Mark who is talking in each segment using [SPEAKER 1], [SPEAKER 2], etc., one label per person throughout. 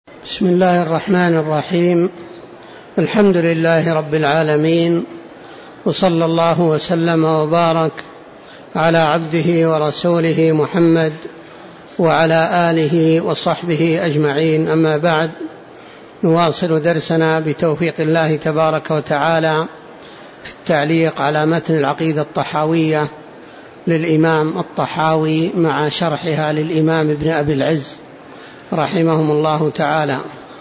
[SPEAKER 1] بسم الله الرحمن الرحيم. الحمد لله رب العالمين، وصلى الله وسلم وبارك على عبده ورسوله محمد وعلى آله وصحبه أجمعين. أما بعد، نواصل درسنا بتوفيق الله تبارك وتعالى في التعليق على متن العقيدة الطحاوية للإمام الطحاوي مع شرحها للإمام ابن أبي العز رحمهم الله تعالى.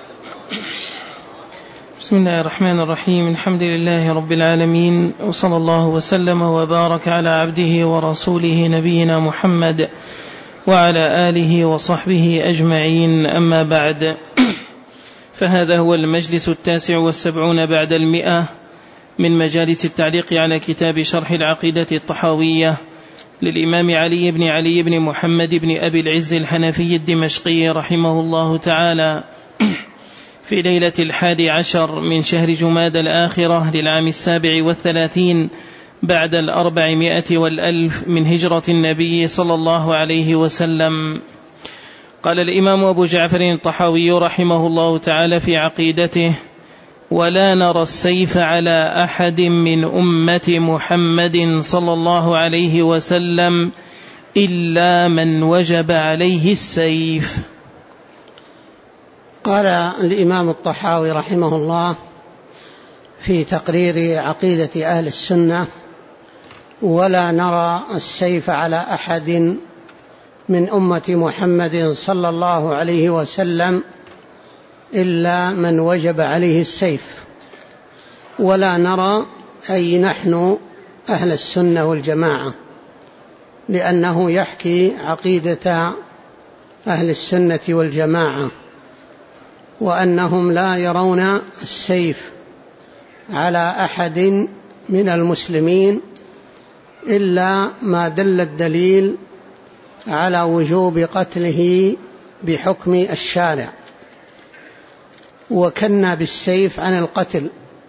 [SPEAKER 2] بسم الله الرحمن الرحيم. الحمد لله رب العالمين، وصلى الله وسلم وبارك على عبده ورسوله نبينا محمد وعلى آله وصحبه أجمعين. أما بعد، فهذا هو المجلس 79 بعد 100 من مجالس التعليق على كتاب شرح العقيدة الطحاوية للإمام علي بن محمد بن أبي العز الحنفي الدمشقي رحمه الله تعالى، في ليلة 11 من شهر جماد الآخرة للعام 37 بعد 400 من هجرة النبي صلى الله عليه وسلم. قال الإمام أبو جعفر الطحاوي رحمه الله تعالى في عقيدته: ولا نرى السيف على أحد من أمة محمد صلى الله عليه وسلم إلا من وجب عليه السيف.
[SPEAKER 1] قال الإمام الطحاوي رحمه الله في تقرير عقيدة أهل السنة: ولا نرى السيف على أحد من أمة محمد صلى الله عليه وسلم إلا من وجب عليه السيف. ولا نرى أي نحن أهل السنة والجماعة، لأنه يحكي عقيدة أهل السنة والجماعة، وأنهم لا يرون السيف على أحد من المسلمين إلا ما دل الدليل على وجوب قتله بحكم الشارع، وكنا بالسيف عن القتل،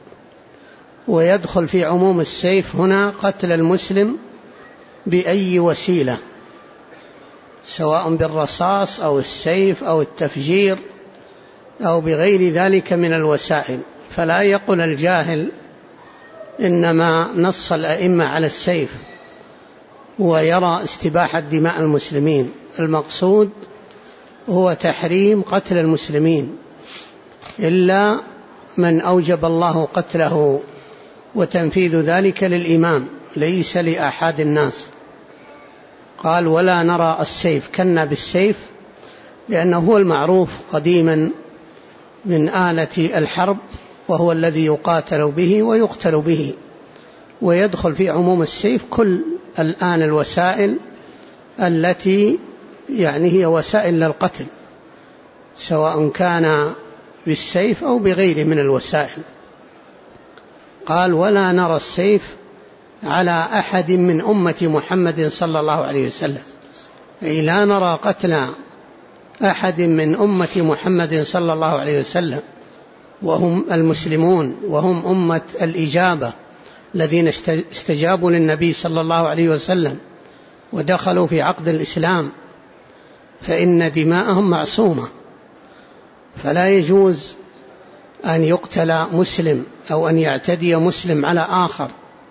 [SPEAKER 1] ويدخل في عموم السيف هنا قتل المسلم بأي وسيلة، سواء بالرصاص أو السيف أو التفجير أو بغير ذلك من الوسائل. فلا يقل الجاهل إنما نص الأئمة على السيف ويرى استباحة دماء المسلمين. المقصود هو تحريم قتل المسلمين إلا من أوجب الله قتله، وتنفيذ ذلك للإمام ليس لأحد الناس. قال: ولا نرى السيف، كنا بالسيف لأنه هو المعروف قديما من آلة الحرب، وهو الذي يقاتل به ويقتل به، ويدخل في عموم السيف كل الآن الوسائل التي هي وسائل للقتل، سواء كان بالسيف أو بغيره من الوسائل. قال: ولا نرى السيف على أحد من أمة محمد صلى الله عليه وسلم، أي لا نرى قتل أحد من أمة محمد صلى الله عليه وسلم، وهم المسلمون، وهم أمة الإجابة الذين استجابوا للنبي صلى الله عليه وسلم ودخلوا في عقد الإسلام، فإن دماءهم معصومة، فلا يجوز أن يقتل مسلم أو أن يعتدي مسلم على آخر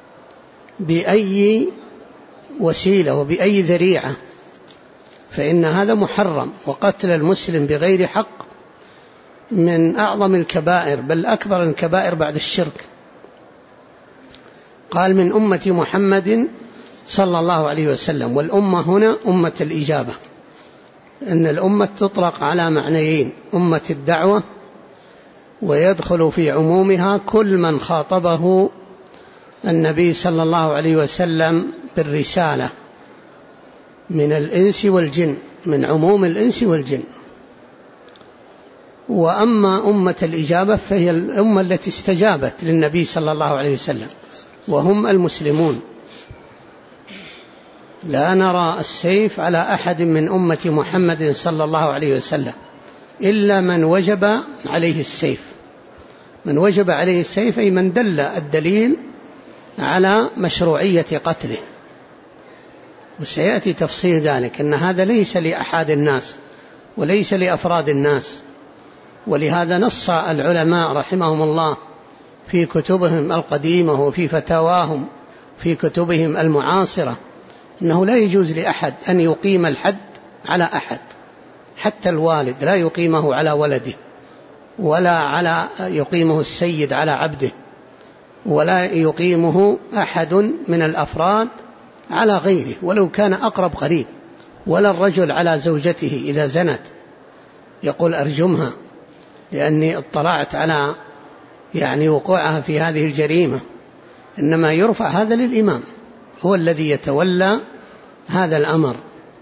[SPEAKER 1] بأي وسيلة وبأي ذريعة، فإن هذا محرم. وقتل المسلم بغير حق من أعظم الكبائر، بل أكبر الكبائر بعد الشرك. قال: من أمة محمد صلى الله عليه وسلم، والأمة هنا أمة الإجابة، أن الأمة تطلق على معنيين: أمة الدعوة، ويدخل في عمومها كل من خاطبه النبي صلى الله عليه وسلم بالرسالة من الإنس والجن، من عموم الإنس والجن. وأما أمة الإجابة فهي الأمة التي استجابت للنبي صلى الله عليه وسلم، وهم المسلمون. لا نرى السيف على أحد من أمة محمد صلى الله عليه وسلم إلا من وجب عليه السيف. من وجب عليه السيف أي من دل الدليل على مشروعية قتله، وسيأتي تفصيل ذلك، أن هذا ليس لأحد الناس وليس لأفراد الناس، ولهذا نص العلماء رحمهم الله في كتبهم القديمة وفي فتاواهم في كتبهم المعاصرة أنه لا يجوز لأحد أن يقيم الحد على أحد، حتى الوالد لا يقيمه على ولده، ولا يقيمه السيد على عبده، ولا يقيمه أحد من الأفراد على غيره ولو كان أقرب قريب، ولا الرجل على زوجته إذا زنت يقول أرجمها لأني اطلعت على وقوعها في هذه الجريمة. إنما يرفع هذا للإمام، هو الذي يتولى هذا الأمر.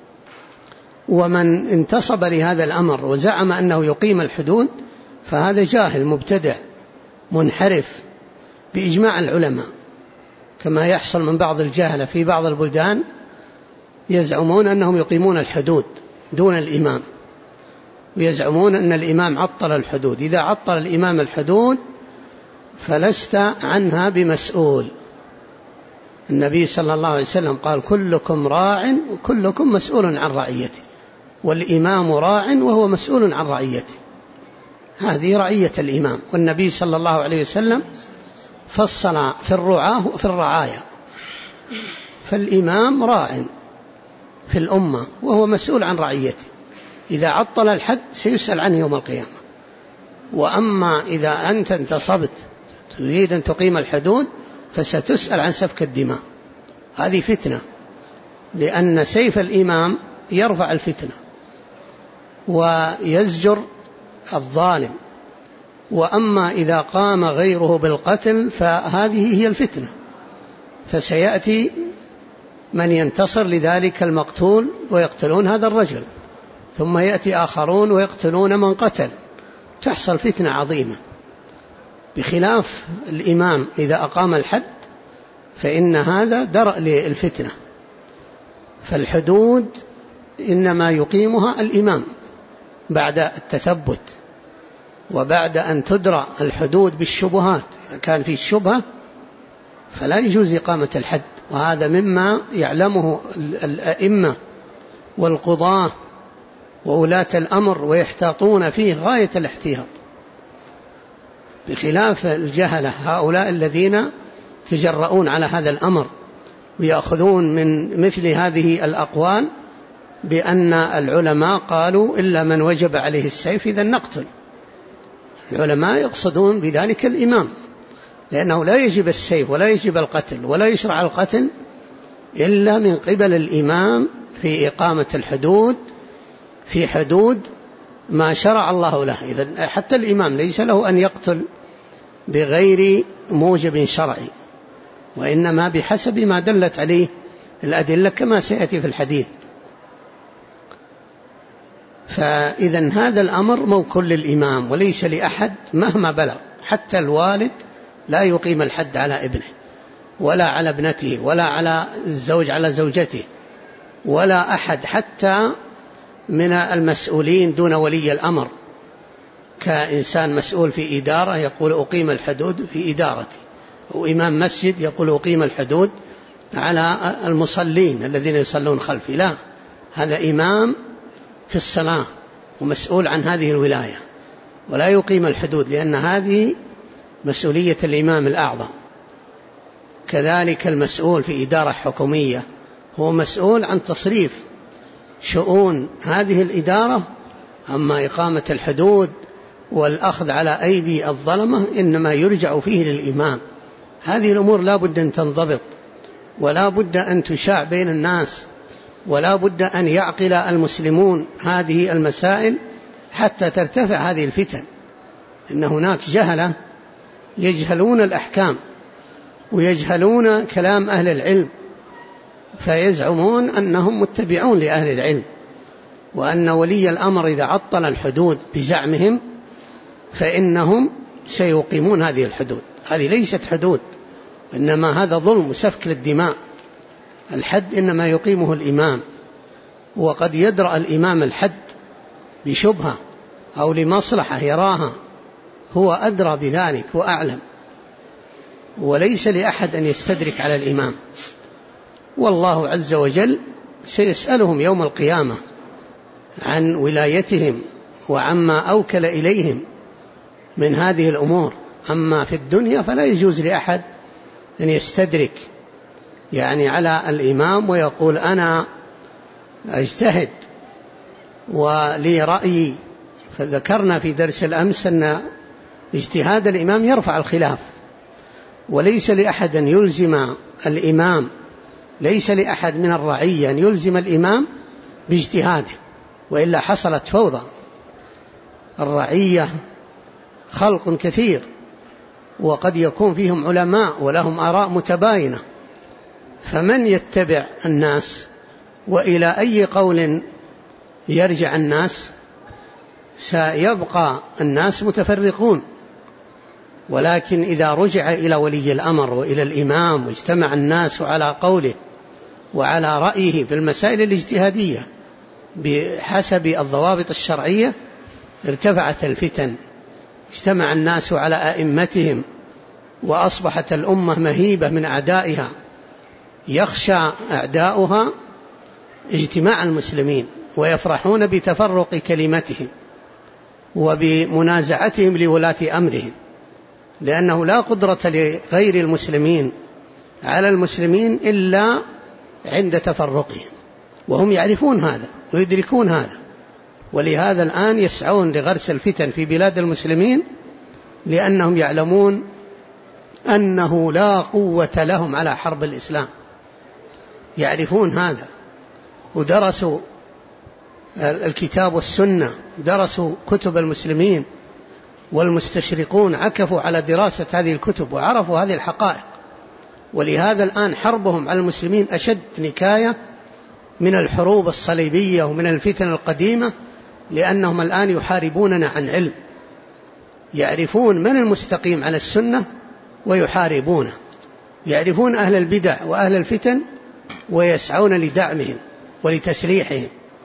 [SPEAKER 1] ومن انتصب لهذا الأمر وزعم أنه يقيم الحدود فهذا جاهل مبتدع منحرف بإجماع العلماء، كما يحصل من بعض الجهلة في بعض البلدان يزعمون أنهم يقيمون الحدود دون الإمام، ويزعمون أن الإمام عطل الحدود. إذا عطل الإمام الحدود فلست عنها بمسؤول. النبي صلى الله عليه وسلم قال كلكم راع وكلكم مسؤول عن رعيته، والإمام راع وهو مسؤول عن رعيته. هذه رعية الإمام، والنبي صلى الله عليه وسلم فصل في الرعاة وفي الرعايا، فالإمام راع في الأمة وهو مسؤول عن رعيته، إذا عطل الحد سيسأل عنه يوم القيامة. وأما إذا أنت انتصبت تريد أن تقيم الحدود فستسأل عن سفك الدماء، هذه فتنة، لأن سيف الإمام يرفع الفتنة ويزجر الظالم. وأما إذا قام غيره بالقتل فهذه هي الفتنة، فسيأتي من ينتصر لذلك المقتول ويقتلون هذا الرجل، ثم يأتي آخرون ويقتلون من قتل، تحصل فتنة عظيمة. بخلاف الإمام إذا أقام الحد فإن هذا درء للفتنة. فالحدود إنما يقيمها الإمام بعد التثبت، وبعد أن تدرى الحدود بالشبهات. إذا كان في الشبهة فلا يجوز إقامة الحد، وهذا مما يعلمه الأئمة والقضاة وولاة الأمر ويحتاطون فيه غاية الاحتياط، بخلاف الجهلة هؤلاء الذين تجرؤون على هذا الأمر ويأخذون من مثل هذه الأقوال بأن العلماء قالوا إلا من وجب عليه السيف إذا نقتل. العلماء يقصدون بذلك الإمام، لأنه لا يجب السيف ولا يجب القتل ولا يشرع القتل إلا من قبل الإمام في إقامة الحدود في حدود ما شرع الله له. إذن حتى الإمام ليس له أن يقتل بغير موجب شرعي، وإنما بحسب ما دلت عليه الأدلة كما سيأتي في الحديث. فإذن هذا الأمر موكول للإمام وليس لأحد مهما بلغ، حتى الوالد لا يقيم الحد على ابنه ولا على ابنته ولا على الزوج على زوجته ولا أحد حتى من المسؤولين دون ولي الأمر، كإنسان مسؤول في إدارة يقول أقيم الحدود في إدارتي، وإمام مسجد يقول أقيم الحدود على المصلين الذين يصلون خلفي. لا، هذا إمام في الصلاة ومسؤول عن هذه الولاية ولا يقيم الحدود، لأن هذه مسؤولية الإمام الأعظم. كذلك المسؤول في إدارة حكومية هو مسؤول عن تصريف شؤون هذه الإدارة، أما إقامة الحدود والأخذ على أيدي الظلمة إنما يرجع فيه للإمام. هذه الأمور لا بد أن تنضبط ولا بد أن تشاع بين الناس، ولا بد أن يعقل المسلمون هذه المسائل حتى ترتفع هذه الفتن. إن هناك جهلة يجهلون الأحكام ويجهلون كلام أهل العلم، فيزعمون أنهم متبعون لأهل العلم، وأن ولي الأمر إذا عطل الحدود بزعمهم فإنهم سيقيمون هذه الحدود. هذه ليست حدود، إنما هذا ظلم وسفك للدماء. الحد إنما يقيمه الإمام، وقد يدرأ الإمام الحد بشبهة أو لمصلحة يراها، هو أدرى بذلك وأعلم، وليس لأحد أن يستدرك على الإمام. والله عز وجل سيسألهم يوم القيامة عن ولايتهم وعما أوكل إليهم من هذه الأمور. أما في الدنيا فلا يجوز لأحد أن يستدرك يعني على الإمام ويقول أنا أجتهد ولي رأيي. فذكرنا في درس الأمس أن اجتهاد الإمام يرفع الخلاف، وليس لأحد أن يلزم الإمام، ليس لأحد من الرعية أن يلزم الإمام باجتهاده، وإلا حصلت فوضى. الرعية خلق كثير، وقد يكون فيهم علماء ولهم آراء متباينة، فمن يتبع الناس وإلى أي قول يرجع الناس؟ سيبقى الناس متفرقون. ولكن إذا رجع إلى ولي الأمر وإلى الإمام واجتمع الناس على قوله وعلى رأيه في المسائل الاجتهادية بحسب الضوابط الشرعية ارتفعت الفتن، اجتمع الناس على أئمتهم، وأصبحت الأمة مهيبة من أعدائها، يخشى أعداؤها اجتماع المسلمين ويفرحون بتفرق كلمتهم وبمنازعتهم لولاة أمرهم، لأنه لا قدرة لغير المسلمين على المسلمين إلا عند تفرقهم، وهم يعرفون هذا ويدركون هذا. ولهذا الآن يسعون لغرس الفتن في بلاد المسلمين، لأنهم يعلمون أنه لا قوة لهم على حرب الإسلام، يعرفون هذا، ودرسوا الكتاب والسنة، درسوا كتب المسلمين، والمستشرقون عكفوا على دراسة هذه الكتب وعرفوا هذه الحقائق. ولهذا الآن حربهم على المسلمين أشد نكاية من الحروب الصليبية ومن الفتن القديمة، لأنهم الآن يحاربوننا عن علم، يعرفون من المستقيم على السنة ويحاربونه، يعرفون أهل البدع وأهل الفتن ويسعون لدعمهم ولتسليحهم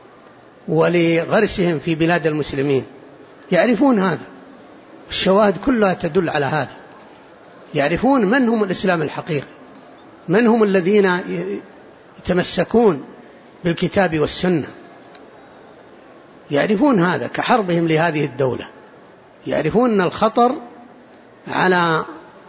[SPEAKER 1] ولغرسهم في بلاد المسلمين، يعرفون هذا، الشواهد كلها تدل على هذا، يعرفون من هم الإسلام الحقيقي، من هم الذين يتمسكون بالكتاب والسنة، يعرفون هذا كحربهم لهذه الدولة، يعرفون أن الخطر على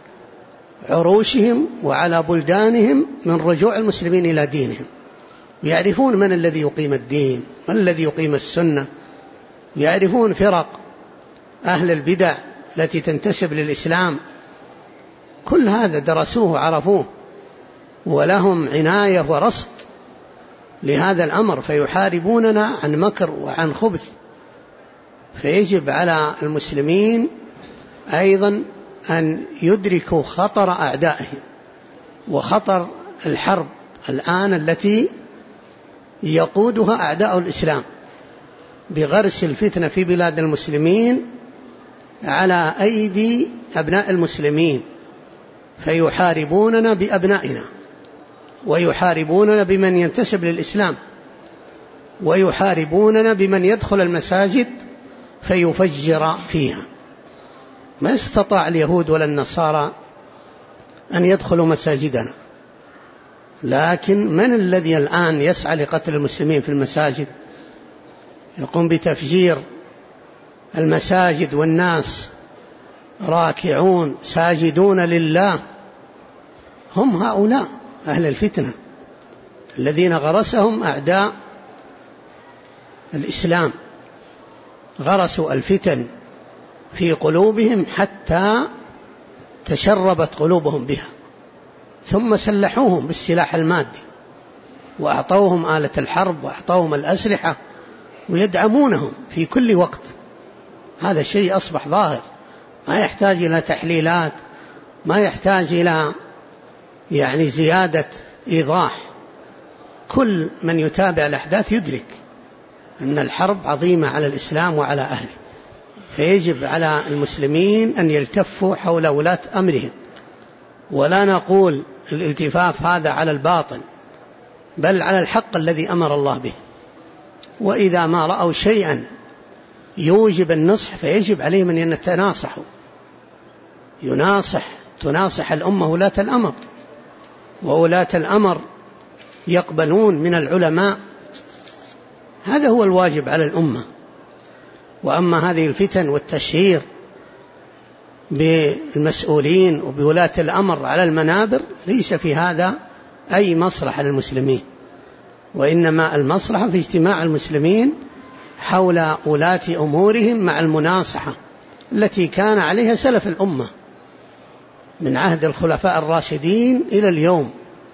[SPEAKER 1] عروشهم وعلى بلدانهم من رجوع المسلمين إلى دينهم، يعرفون من الذي يقيم الدين، من الذي يقيم السنة، يعرفون فرق أهل البدع التي تنتسب للإسلام، كل هذا درسوه وعرفوه، ولهم عناية ورصد لهذا الأمر، فيحاربوننا عن مكر وعن خبث. فيجب على المسلمين أيضا أن يدركوا خطر أعدائهم وخطر الحرب الآن التي يقودها أعداء الإسلام بغرس الفتنة في بلاد المسلمين على أيدي أبناء المسلمين، فيحاربوننا بأبنائنا، ويحاربوننا بمن ينتسب للإسلام، ويحاربوننا بمن يدخل المساجد فيفجر فيها. ما استطاع اليهود ولا النصارى أن يدخلوا مساجدنا، لكن من الذي الآن يسعى لقتل المسلمين في المساجد، يقوم بتفجير المساجد والناس راكعون ساجدون لله؟ هم هؤلاء أهل الفتنة الذين غرسهم أعداء الإسلام، غرسوا الفتن في قلوبهم حتى تشربت قلوبهم بها، ثم سلحوهم بالسلاح المادي وأعطوهم آلة الحرب وأعطوهم الأسلحة ويدعمونهم في كل وقت. هذا شيء أصبح ظاهر، ما يحتاج إلى تحليلات، ما يحتاج إلى يعني زيادة إيضاح. كل من يتابع الأحداث يدرك أن الحرب عظيمة على الإسلام وعلى أهله، فيجب على المسلمين أن يلتفوا حول ولاة أمرهم، ولا نقول الالتفاف هذا على الباطل، بل على الحق الذي أمر الله به. وإذا ما رأوا شيئا يوجب النصح فيجب عليهم أن يتناصحوا، تناصح الأمة ولاة الأمر، وولاة الأمر يقبلون من العلماء، هذا هو الواجب على الأمة. وأما هذه الفتن والتشهير بالمسؤولين وبولاة الأمر على المنابر ليس في هذا أي مصلحة للمسلمين، وإنما المصلحة في اجتماع المسلمين حول ولاة أمورهم مع المناصحة التي كان عليها سلف الأمة من عهد الخلفاء الراشدين إلى اليوم،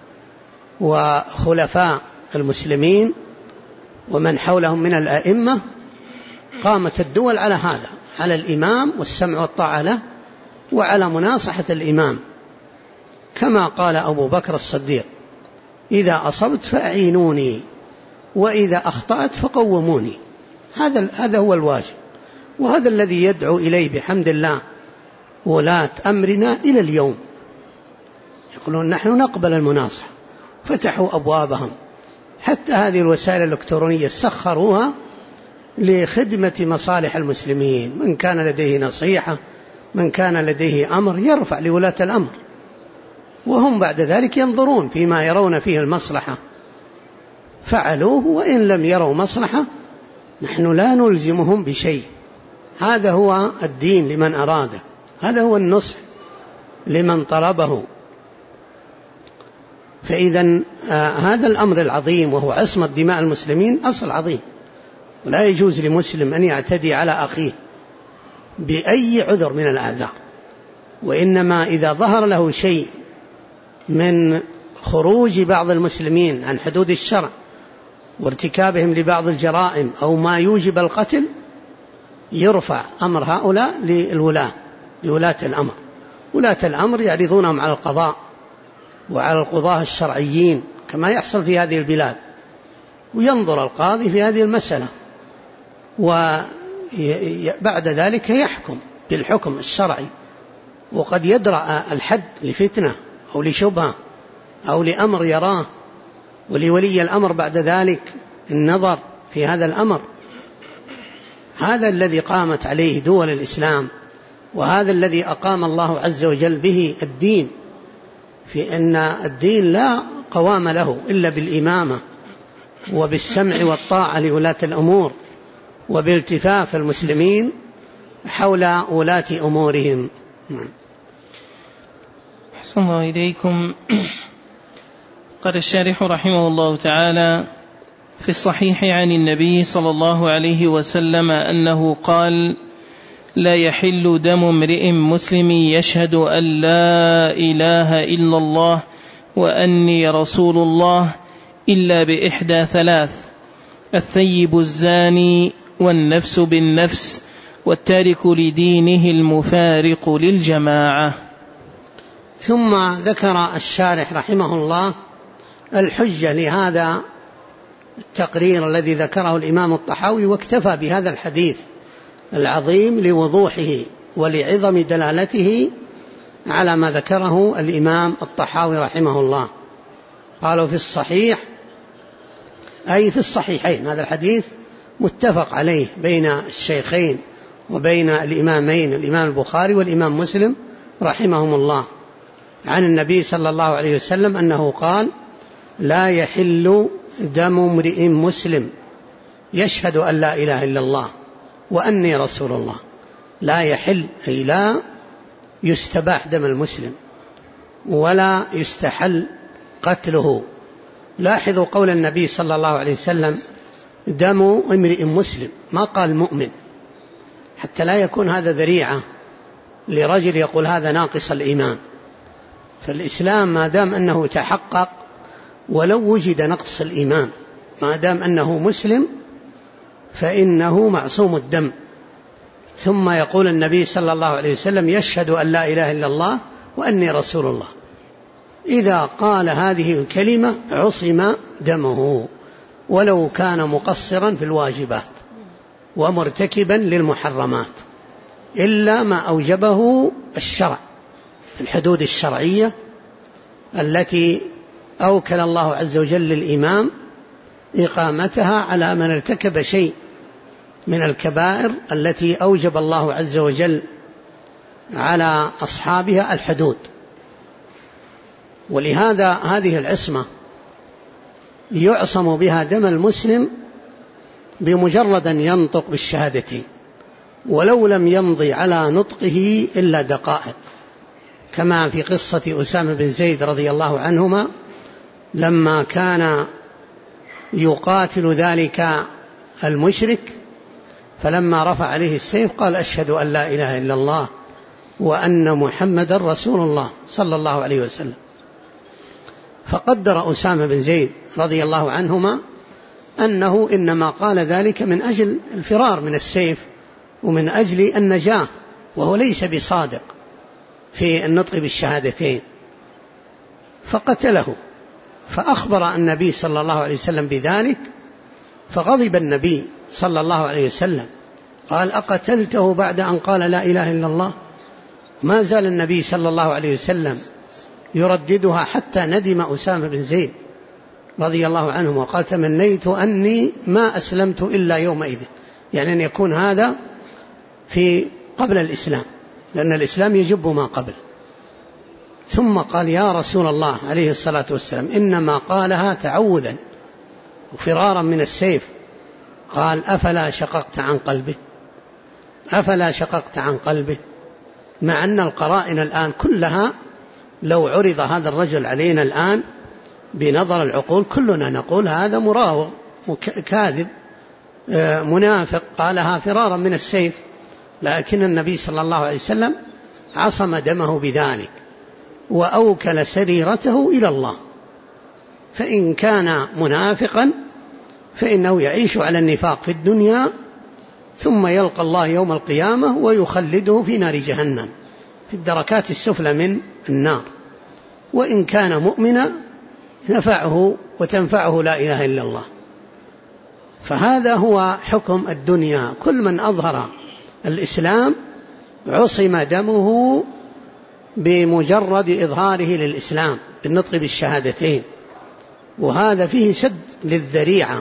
[SPEAKER 1] وخلفاء المسلمين ومن حولهم من الأئمة قامت الدول على هذا، على الإمام والسمع والطاعة له وعلى مناصحة الإمام، كما قال أبو بكر الصديق: إذا أصبت فأعينوني وإذا أخطأت فقوموني. هذا هو الواجب، وهذا الذي يدعو إليه بحمد الله ولاة أمرنا إلى اليوم، يقولون نحن نقبل المناصحة، فتحوا أبوابهم، حتى هذه الوسائل الإلكترونية سخروها لخدمة مصالح المسلمين، من كان لديه نصيحة، من كان لديه أمر يرفع لولاة الأمر، وهم بعد ذلك ينظرون فيما يرون فيه المصلحة فعلوه، وإن لم يروا مصلحة نحن لا نلزمهم بشيء. هذا هو الدين لمن أراده، هذا هو النصح لمن طلبه. فإذا هذا الأمر العظيم وهو عصمة دماء المسلمين أصل عظيم، ولا يجوز لمسلم أن يعتدي على أخيه بأي عذر من الأعذار، وإنما إذا ظهر له شيء من خروج بعض المسلمين عن حدود الشرع وارتكابهم لبعض الجرائم أو ما يوجب القتل يرفع أمر هؤلاء لولاة الأمر. ولاة الأمر يعرضونهم على القضاء وعلى القضاة الشرعيين كما يحصل في هذه البلاد، وينظر القاضي في هذه المسألة، وبعد ذلك يحكم بالحكم الشرعي، وقد يدرأ الحد لفتنة أو لشبهة أو لأمر يراه، ولولي الأمر بعد ذلك النظر في هذا الأمر. هذا الذي قامت عليه دول الإسلام، وهذا الذي أقام الله عز وجل به الدين، في أن الدين لا قوام له إلا بالإمامة وبالسمع والطاعة لولاة الأمور وبالتفاف المسلمين حول ولاة أمورهم.
[SPEAKER 2] أحسن الله إليكم. قال الشارح رحمه الله تعالى: في الصحيح عن النبي صلى الله عليه وسلم أنه قال: لا يحل دم امرئ مسلم يشهد أن لا إله إلا الله وأني رسول الله إلا بإحدى ثلاث: الثيب الزاني، والنفس بالنفس، والتارك لدينه المفارق للجماعة.
[SPEAKER 1] ثم ذكر الشارح رحمه الله الحجة لهذا التقرير الذي ذكره الإمام الطحاوي، واكتفى بهذا الحديث العظيم لوضوحه ولعظم دلالته على ما ذكره الإمام الطحاوي رحمه الله. قالوا في الصحيح أي في الصحيحين، هذا الحديث متفق عليه بين الشيخين وبين الإمامين الإمام البخاري والإمام مسلم رحمهم الله، عن النبي صلى الله عليه وسلم أنه قال: لا يحل دم امرئ مسلم يشهد أن لا إله إلا الله وأني رسول الله. لا يحل أي لا يستباح دم المسلم ولا يستحل قتله. لاحظوا قول النبي صلى الله عليه وسلم: دم امرئ مسلم، ما قال مؤمن، حتى لا يكون هذا ذريعة لرجل يقول هذا ناقص الإيمان. فالإسلام ما دام أنه تحقق ولو وجد نقص الإيمان، ما دام أنه مسلم فإنه معصوم الدم. ثم يقول النبي صلى الله عليه وسلم: يشهد أن لا إله إلا الله وأني رسول الله. إذا قال هذه الكلمة عصم دمه ولو كان مقصرا في الواجبات ومرتكبا للمحرمات، إلا ما أوجبه الشرع، الحدود الشرعية التي أوكل الله عز وجل للإمام إقامتها على من ارتكب شيء من الكبائر التي أوجب الله عز وجل على أصحابها الحدود. ولهذا هذه العصمة يعصم بها دم المسلم بمجرد أن ينطق بالشهادتين، ولو لم يمضي على نطقه إلا دقائق، كما في قصة أسامة بن زيد رضي الله عنهما لما كان يقاتل ذلك المشرك، فلما رفع عليه السيف قال: أشهد أن لا إله إلا الله وأن محمد رسول الله صلى الله عليه وسلم. فقدر أسامة بن زيد رضي الله عنهما أنه إنما قال ذلك من أجل الفرار من السيف ومن أجل النجاة، وهو ليس بصادق في النطق بالشهادتين، فقتله. فأخبر النبي صلى الله عليه وسلم بذلك، فغضب النبي صلى الله عليه وسلم قال: أقتلته بعد أن قال لا إله إلا الله؟ ما زال النبي صلى الله عليه وسلم يرددها حتى ندم أسامة بن زيد رضي الله عنه وقال: تمنيت أني ما أسلمت إلا يومئذ، يعني أن يكون هذا في قبل الإسلام، لأن الإسلام يجب ما قبل. ثم قال: يا رسول الله عليه الصلاة والسلام، إنما قالها تعوذا وفرارا من السيف. قال: أفلا شققت عن قلبه؟ أفلا شققت عن قلبه؟ مع أن القرائن الآن كلها لو عرض هذا الرجل علينا الآن بنظر العقول كلنا نقول هذا مراوغ كاذب منافق قالها فرارا من السيف، لكن النبي صلى الله عليه وسلم عصم دمه بذلك وأوكل سريرته إلى الله. فإن كان منافقا فإنه يعيش على النفاق في الدنيا ثم يلقى الله يوم القيامة ويخلده في نار جهنم في الدركات السفلى من النار. وإن كان مؤمنا نفعه وتنفعه لا إله إلا الله. فهذا هو حكم الدنيا، كل من أظهر الإسلام عصم دمه بمجرد إظهاره للإسلام بالنطق بالشهادتين، وهذا فيه سد للذريعة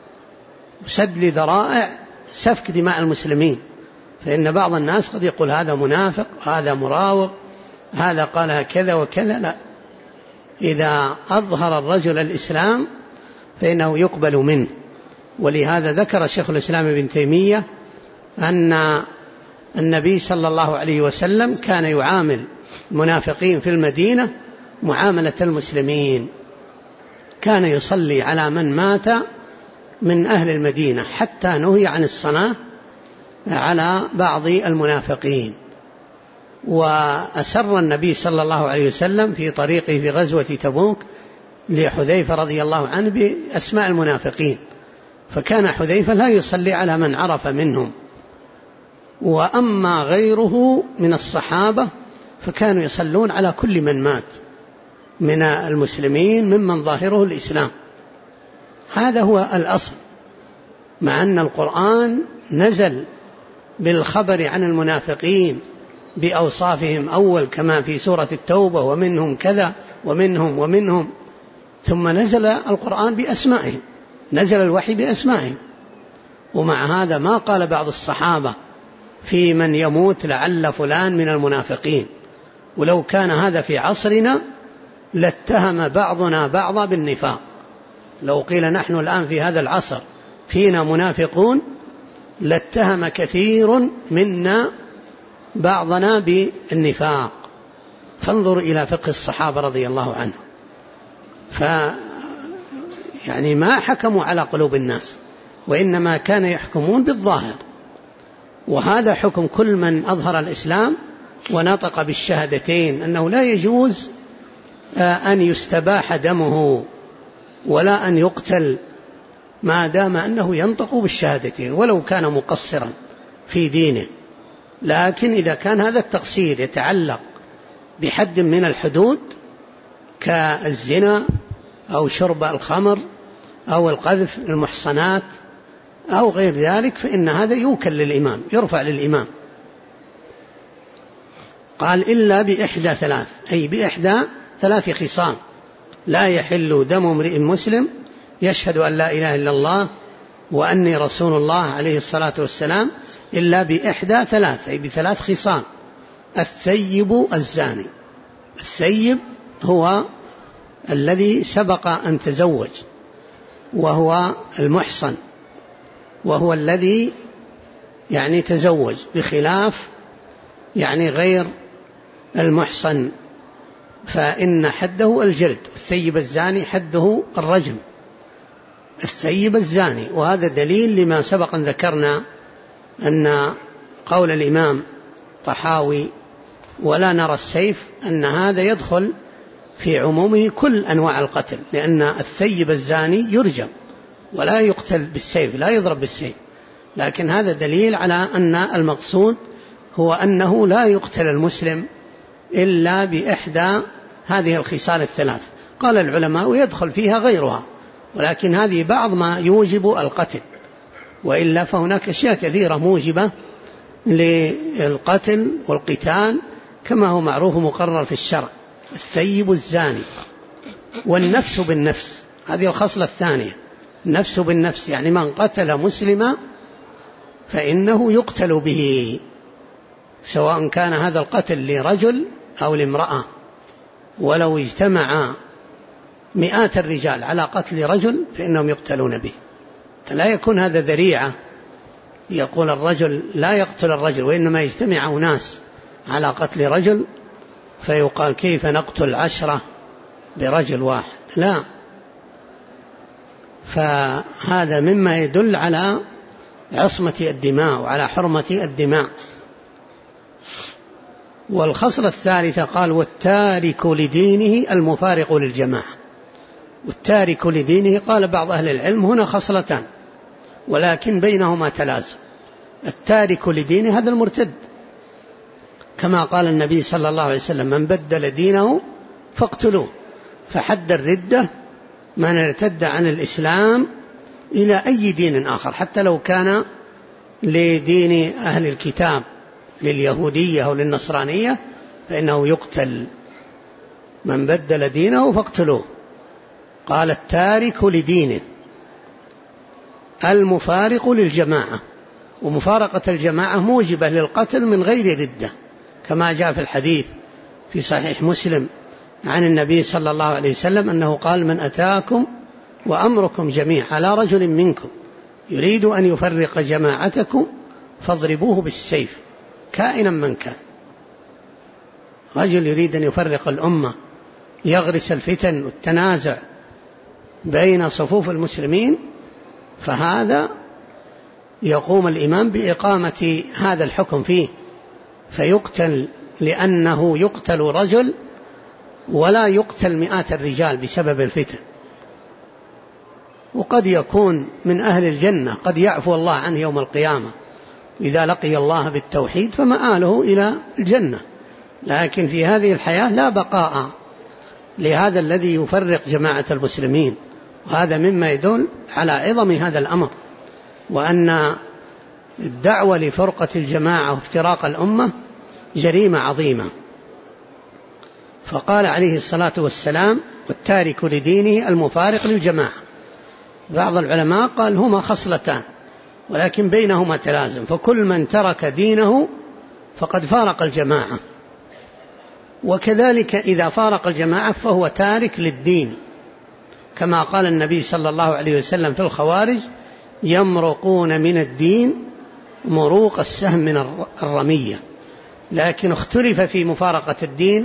[SPEAKER 1] وسد لذرائع سفك دماء المسلمين. فإن بعض الناس قد يقول هذا منافق، هذا مراوغ، هذا قال كذا وكذا. لا، إذا أظهر الرجل الإسلام فإنه يقبل منه. ولهذا ذكر شيخ الإسلام ابن تيمية أن النبي صلى الله عليه وسلم كان يعامل المنافقين في المدينة معاملة المسلمين، كان يصلي على من مات من أهل المدينة حتى نهي عن الصلاة على بعض المنافقين. وأسر النبي صلى الله عليه وسلم في طريقه في غزوة تبوك لحذيفة رضي الله عنه بأسماء المنافقين، فكان حذيفة لا يصلي على من عرف منهم، وأما غيره من الصحابة فكانوا يصلون على كل من مات من المسلمين ممن ظاهره الإسلام. هذا هو الأصل، مع أن القرآن نزل بالخبر عن المنافقين بأوصافهم أول كما في سورة التوبة ومنهم كذا ومنهم ومنهم، ثم نزل القرآن بأسمائهم، نزل الوحي بأسمائهم. ومع هذا ما قال بعض الصحابة في من يموت لعل فلان من المنافقين، ولو كان هذا في عصرنا لاتهم بعضنا بعضا بالنفاق. لو قيل نحن الآن في هذا العصر فينا منافقون لاتهم كثير منا بعضنا بالنفاق. فانظر إلى فقه الصحابة رضي الله عنهم، يعني ما حكموا على قلوب الناس، وإنما كانوا يحكمون بالظاهر. وهذا حكم كل من أظهر الإسلام ونطق بالشهادتين، أنه لا يجوز أن يستباح دمه ولا أن يقتل ما دام أنه ينطق بالشهادتين ولو كان مقصرا في دينه. لكن إذا كان هذا التقصير يتعلق بحد من الحدود كالزنا أو شرب الخمر أو القذف المحصنات أو غير ذلك فإن هذا يوكل للإمام، يرفع للإمام. قال: إلا بإحدى ثلاث، أي بإحدى ثلاث خصال: لا يحل دم امرئ مسلم يشهد أن لا إله إلا الله وأني رسول الله عليه الصلاة والسلام إلا بإحدى ثلاث، أي بثلاث خصال: الثيب الزاني. الثيب هو الذي سبق أن تزوج، وهو المحصن، وهو الذي يعني تزوج، بخلاف يعني غير المحصن فإن حده الجلد. الثيب الزاني حده الرجم، الثيب الزاني. وهذا دليل لما سبق أن ذكرنا أن قول الإمام طحاوي ولا نرى السيف أن هذا يدخل في عمومه كل أنواع القتل، لأن الثيب الزاني يرجم ولا يقتل بالسيف، لا يضرب بالسيف. لكن هذا دليل على أن المقصود هو أنه لا يقتل المسلم إلا بإحدى هذه الخصال الثلاث. قال العلماء ويدخل فيها غيرها، ولكن هذه بعض ما يوجب القتل، وإلا فهناك أشياء كثيرة موجبة للقتل والقتال كما هو معروف مقرر في الشرع. الثيب الزاني، والنفس بالنفس، هذه الخصلة الثانية، النفس بالنفس، يعني من قتل مسلما فإنه يقتل به، سواء كان هذا القتل لرجل أو لامرأة. ولو اجتمع مئات الرجال على قتل رجل فإنهم يقتلون به. فلا يكون هذا ذريعة يقول الرجل لا يقتل الرجل، وإنما يجتمع ناس على قتل رجل فيقال كيف نقتل 10 برجل واحد، لا. فهذا مما يدل على عصمة الدماء وعلى حرمة الدماء. والخصلة الثالثة قال والتارك لدينه المفارق للجماعة. والتارك لدينه قال بعض أهل العلم هنا خصلتان ولكن بينهما تلازم. التارك لدينه هذا المرتد، كما قال النبي صلى الله عليه وسلم من بدل دينه فاقتلوه. فحد الردة من ارتد عن الإسلام إلى أي دين آخر، حتى لو كان لدين أهل الكتاب لليهودية أو للنصرانية فإنه يقتل. من بدل دينه فاقتلوه. قال التارك لدينه المفارق للجماعة، ومفارقة الجماعة موجبة للقتل من غير ردة، كما جاء في الحديث في صحيح مسلم عن النبي صلى الله عليه وسلم أنه قال من أتاكم وأمركم جميع على رجل منكم يريد أن يفرق جماعتكم فاضربوه بالسيف كائنا من كان. رجل يريد أن يفرق الأمة، يغرس الفتن والتنازع بين صفوف المسلمين، فهذا يقوم الإمام بإقامة هذا الحكم فيه فيقتل، لأنه يقتل رجل ولا يقتل مئات الرجال بسبب الفتن. وقد يكون من أهل الجنة، قد يعفو الله عنه يوم القيامة إذا لقي الله بالتوحيد فمآله إلى الجنة، لكن في هذه الحياة لا بقاء لهذا الذي يفرق جماعة المسلمين. وهذا مما يدل على عظم هذا الأمر، وأن الدعوة لفرقة الجماعة وافتراق الأمة جريمة عظيمة. فقال عليه الصلاة والسلام والتارك لدينه المفارق للجماعة. بعض العلماء قال هما خصلتان ولكن بينهما تلازم، فكل من ترك دينه فقد فارق الجماعة، وكذلك إذا فارق الجماعة فهو تارك للدين، كما قال النبي صلى الله عليه وسلم في الخوارج يمرقون من الدين مروق السهم من الرمية. لكن اختلف في مفارقة الدين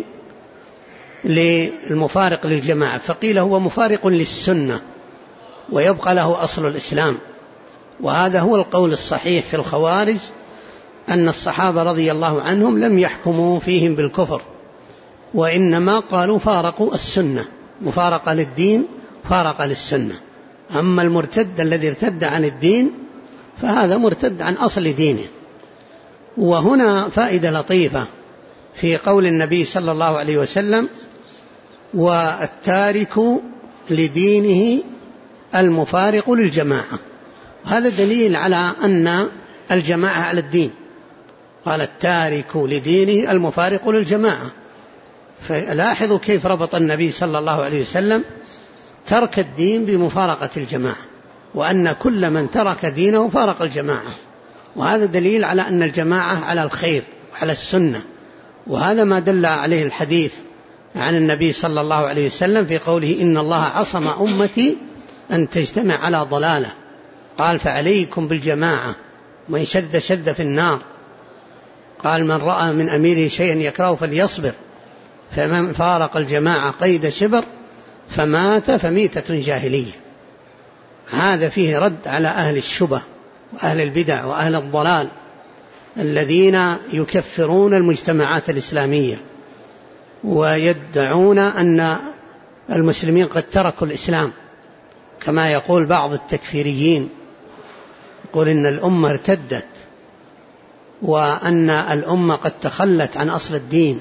[SPEAKER 1] للمفارق للجماعة، فقيل هو مفارق للسنة ويبقى له أصل الإسلام. وهذا هو القول الصحيح في الخوارج، أن الصحابة رضي الله عنهم لم يحكموا فيهم بالكفر، وإنما قالوا فارقوا السنة، مفارقة للدين فارق للسنة. أما المرتد الذي ارتد عن الدين فهذا مرتد عن أصل دينه. وهنا فائدة لطيفة في قول النبي صلى الله عليه وسلم والتارك لدينه المفارق للجماعة، هذا دليل على أن الجماعة على الدين. قال التارك لدينه المفارق للجماعة، فلاحظوا كيف ربط النبي صلى الله عليه وسلم ترك الدين بمفارقة الجماعة، وأن كل من ترك دينه فارق الجماعة. وهذا دليل على أن الجماعة على الخير وعلى السنة، وهذا ما دل عليه الحديث عن النبي صلى الله عليه وسلم في قوله إن الله عصم أمتي أن تجتمع على ضلالة، قال فعليكم بالجماعة من شذ شذ في النار. قال من رأى من أميره شيئا يكره فليصبر، فمن فارق الجماعة قيد شبر فمات فميتة جاهلية. هذا فيه رد على أهل الشبه وأهل البدع وأهل الضلال الذين يكفرون المجتمعات الإسلامية ويدعون أن المسلمين قد تركوا الإسلام، كما يقول بعض التكفيريين، يقول إن الأمة ارتدت وأن الأمة قد تخلت عن أصل الدين،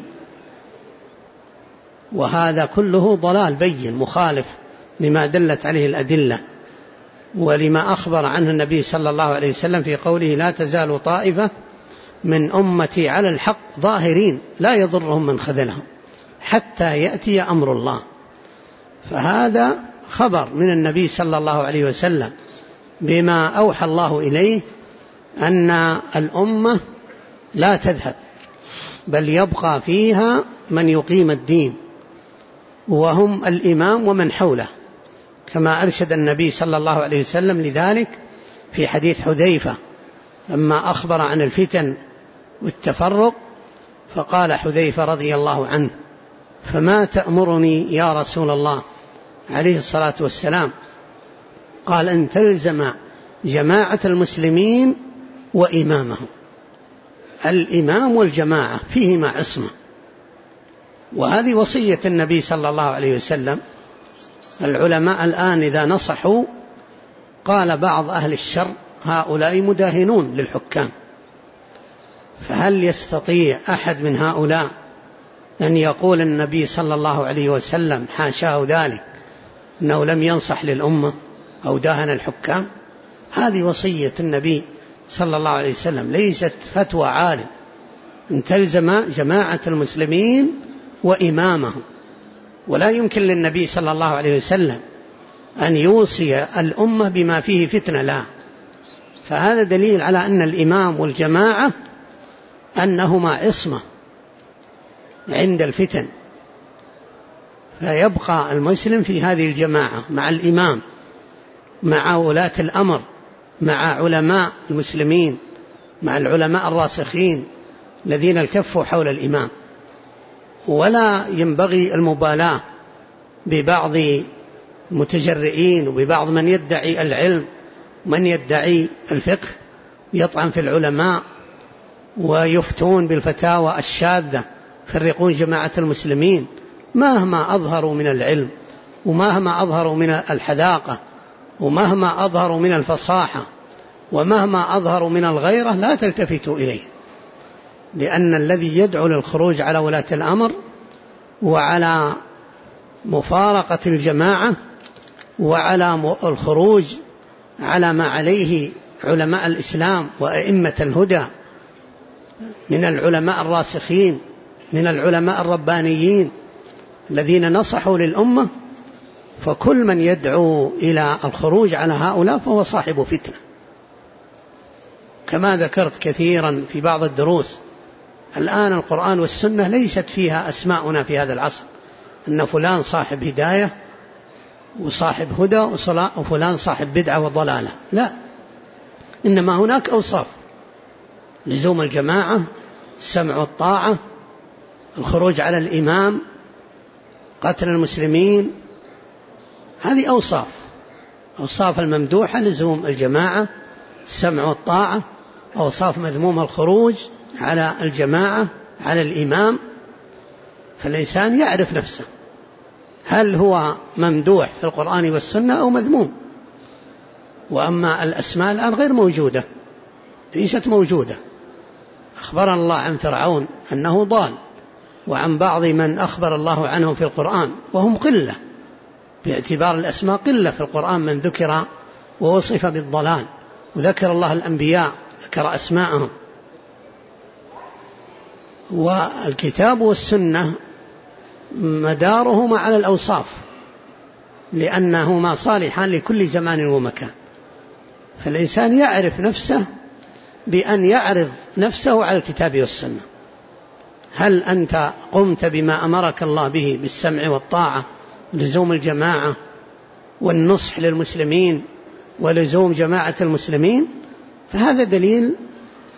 [SPEAKER 1] وهذا كله ضلال بين مخالف لما دلت عليه الأدلة ولما أخبر عنه النبي صلى الله عليه وسلم في قوله لا تزال طائفة من أمتي على الحق ظاهرين لا يضرهم من خذلهم حتى يأتي أمر الله. فهذا خبر من النبي صلى الله عليه وسلم بما أوحى الله إليه أن الأمة لا تذهب بل يبقى فيها من يقيم الدين وهم الإمام ومن حوله، كما أرشد النبي صلى الله عليه وسلم لذلك في حديث حذيفة لما أخبر عن الفتن والتفرق، فقال حذيفة رضي الله عنه فما تأمرني يا رسول الله عليه الصلاة والسلام؟ قال أن تلزم جماعة المسلمين وإمامهم. الإمام والجماعة فيهما عصمة، وهذه وصية النبي صلى الله عليه وسلم. العلماء الآن إذا نصحوا قال بعض أهل الشر هؤلاء مداهنون للحكام، فهل يستطيع أحد من هؤلاء أن يقول النبي صلى الله عليه وسلم حاشاه ذلك أنه لم ينصح للأمة أو داهن الحكام؟ هذه وصية النبي صلى الله عليه وسلم، ليست فتوى عالم. أن تلزم جماعة المسلمين وإمامهم، ولا يمكن للنبي صلى الله عليه وسلم أن يوصي الأمة بما فيه فتنة، لا. فهذا دليل على أن الإمام والجماعة أنهما عصمة عند الفتن، فيبقى المسلم في هذه الجماعة مع الإمام، مع ولاة الأمر، مع علماء المسلمين، مع العلماء الراسخين الذين الكفوا حول الإمام. ولا ينبغي المبالاة ببعض المتجرئين وببعض من يدعي العلم من يدعي الفقه، يطعن في العلماء ويفتون بالفتاوى الشاذة، يفرقون جماعة المسلمين مهما أظهروا من العلم ومهما أظهروا من الحذاقة ومهما أظهروا من الفصاحة ومهما أظهروا من الغيرة، لا تلتفتوا إليه، لأن الذي يدعو للخروج على ولاة الأمر وعلى مفارقة الجماعة وعلى الخروج على ما عليه علماء الإسلام وأئمة الهدى من العلماء الراسخين، من العلماء الربانيين الذين نصحوا للأمة، فكل من يدعو إلى الخروج على هؤلاء فهو صاحب فتنة. كما ذكرت كثيرا في بعض الدروس، الآن القرآن والسنة ليست فيها أسماؤنا في هذا العصر أن فلان صاحب هداية وصاحب هدى وفلان صاحب بدعة وضلالة، لا، إنما هناك أوصاف: لزوم الجماعة، السمع والطاعة، الخروج على الإمام، قتل المسلمين. هذه أوصاف الممدوحة: لزوم الجماعة، السمع والطاعة. أوصاف مذمومة: الخروج على الجماعة، على الإمام. فالإنسان يعرف نفسه، هل هو ممدوح في القرآن والسنة أو مذموم. وأما الأسماء الآن غير موجودة، ليست موجودة. أخبرنا الله عن فرعون أنه ضال، وعن بعض من أخبر الله عنهم في القرآن وهم قلة، باعتبار الأسماء قلة في القرآن من ذكر ووصف بالضلال، وذكر الله الأنبياء ذكر أسماءهم. والكتاب والسنة مدارهما على الأوصاف، لأنهما صالحان لكل زمان ومكان. فالإنسان يعرف نفسه بأن يعرض نفسه على الكتاب والسنة. هل أنت قمت بما أمرك الله به بالسمع والطاعة، لزوم الجماعة والنصح للمسلمين ولزوم جماعة المسلمين؟ فهذا دليل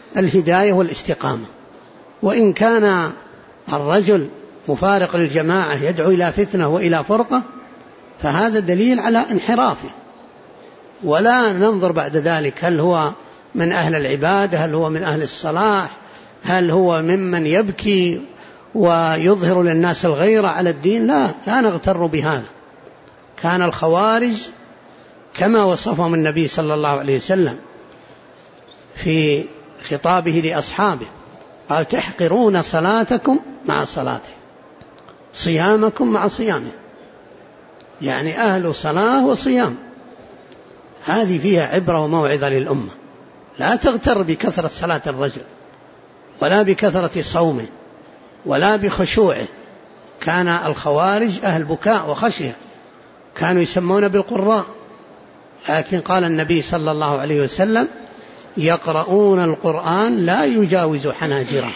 [SPEAKER 1] الهداية والاستقامة. وإن كان الرجل مفارق للجماعة يدعو إلى فتنة وإلى فرقة فهذا دليل على انحرافه، ولا ننظر بعد ذلك هل هو من أهل العبادة، هل هو من أهل الصلاح، هل هو ممن يبكي ويظهر للناس الغيرة على الدين. لا نغتر بهذا. كان الخوارج كما وصفهم النبي صلى الله عليه وسلم في خطابه لأصحابه، قال: تحقرون صلاتكم مع صلاته، صيامكم مع صيامه، يعني أهل صلاة وصيام. هذه فيها عبرة وموعظة للأمة. لا تغتر بكثرة صلاة الرجل ولا بكثرة صومه ولا بخشوعه. كان الخوارج أهل بكاء وخشية، كانوا يسمون بالقراء، لكن قال النبي صلى الله عليه وسلم: يقرؤون القرآن لا يجاوز حناجره.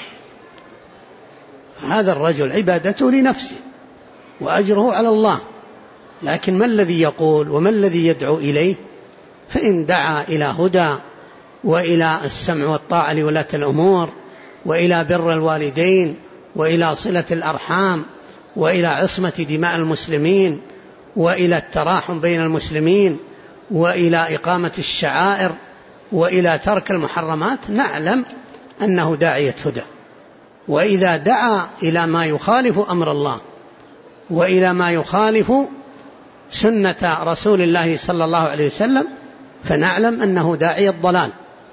[SPEAKER 1] هذا الرجل عبادته لنفسه وأجره على الله، لكن ما الذي يقول وما الذي يدعو إليه؟ فإن دعا إلى هدى وإلى السمع والطاعة لولاة الأمور وإلى بر الوالدين وإلى صلة الأرحام وإلى عصمة دماء المسلمين وإلى التراحم بين المسلمين وإلى إقامة الشعائر وإلى ترك المحرمات، نعلم أنه داعية هدى. وإذا دعا إلى ما يخالف أمر الله وإلى ما يخالف سنة رسول الله صلى الله عليه وسلم فنعلم أنه داعية ضلال،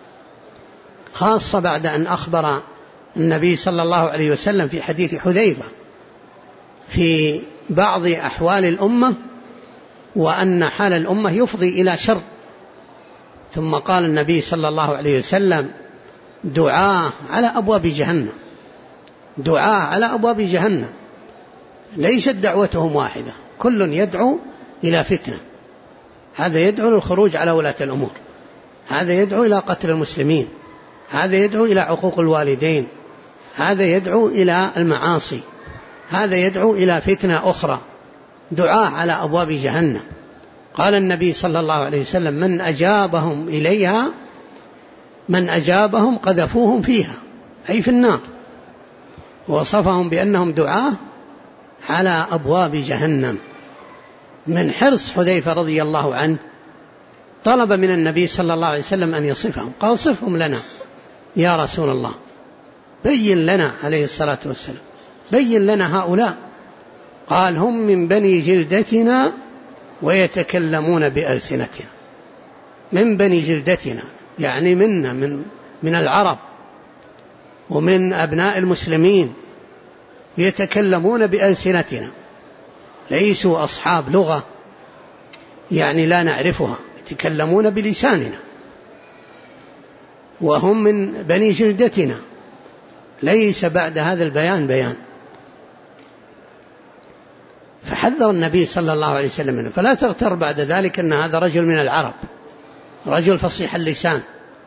[SPEAKER 1] خاصة بعد أن أخبر النبي صلى الله عليه وسلم في حديث حذيفة في بعض أحوال الأمة، وأن حال الأمة يفضي إلى شر. ثم قال النبي صلى الله عليه وسلم: دعاة على أبواب جهنم، دعاة على أبواب جهنم، ليست دعوتهم واحدة، كل يدعو إلى فتنة. هذا يدعو للخروج على ولاة الأمور، هذا يدعو إلى قتل المسلمين، هذا يدعو إلى عقوق الوالدين، هذا يدعو إلى المعاصي، هذا يدعو إلى فتنة أخرى، دعاة على أبواب جهنم. قال النبي صلى الله عليه وسلم: من أجابهم إليها، من أجابهم قذفوهم فيها، أي في النار. ووصفهم بأنهم دعاة على أبواب جهنم. من حرص حذيفة رضي الله عنه طلب من النبي صلى الله عليه وسلم أن يصفهم، قال: صفهم لنا يا رسول الله، بين لنا عليه الصلاة والسلام، بين لنا هؤلاء. قال: هم من بني جلدتنا ويتكلمون بألسنتنا. من بني جلدتنا يعني منا، من العرب ومن أبناء المسلمين، يتكلمون بألسنتنا، ليسوا أصحاب لغة يعني لا نعرفها، يتكلمون بلساننا، وهم من بني جلدتنا، ليس بعد هذا البيان بيان. فحذر النبي صلى الله عليه وسلم منه. فلا تغتر بعد ذلك أن هذا رجل من العرب، رجل فصيح اللسان،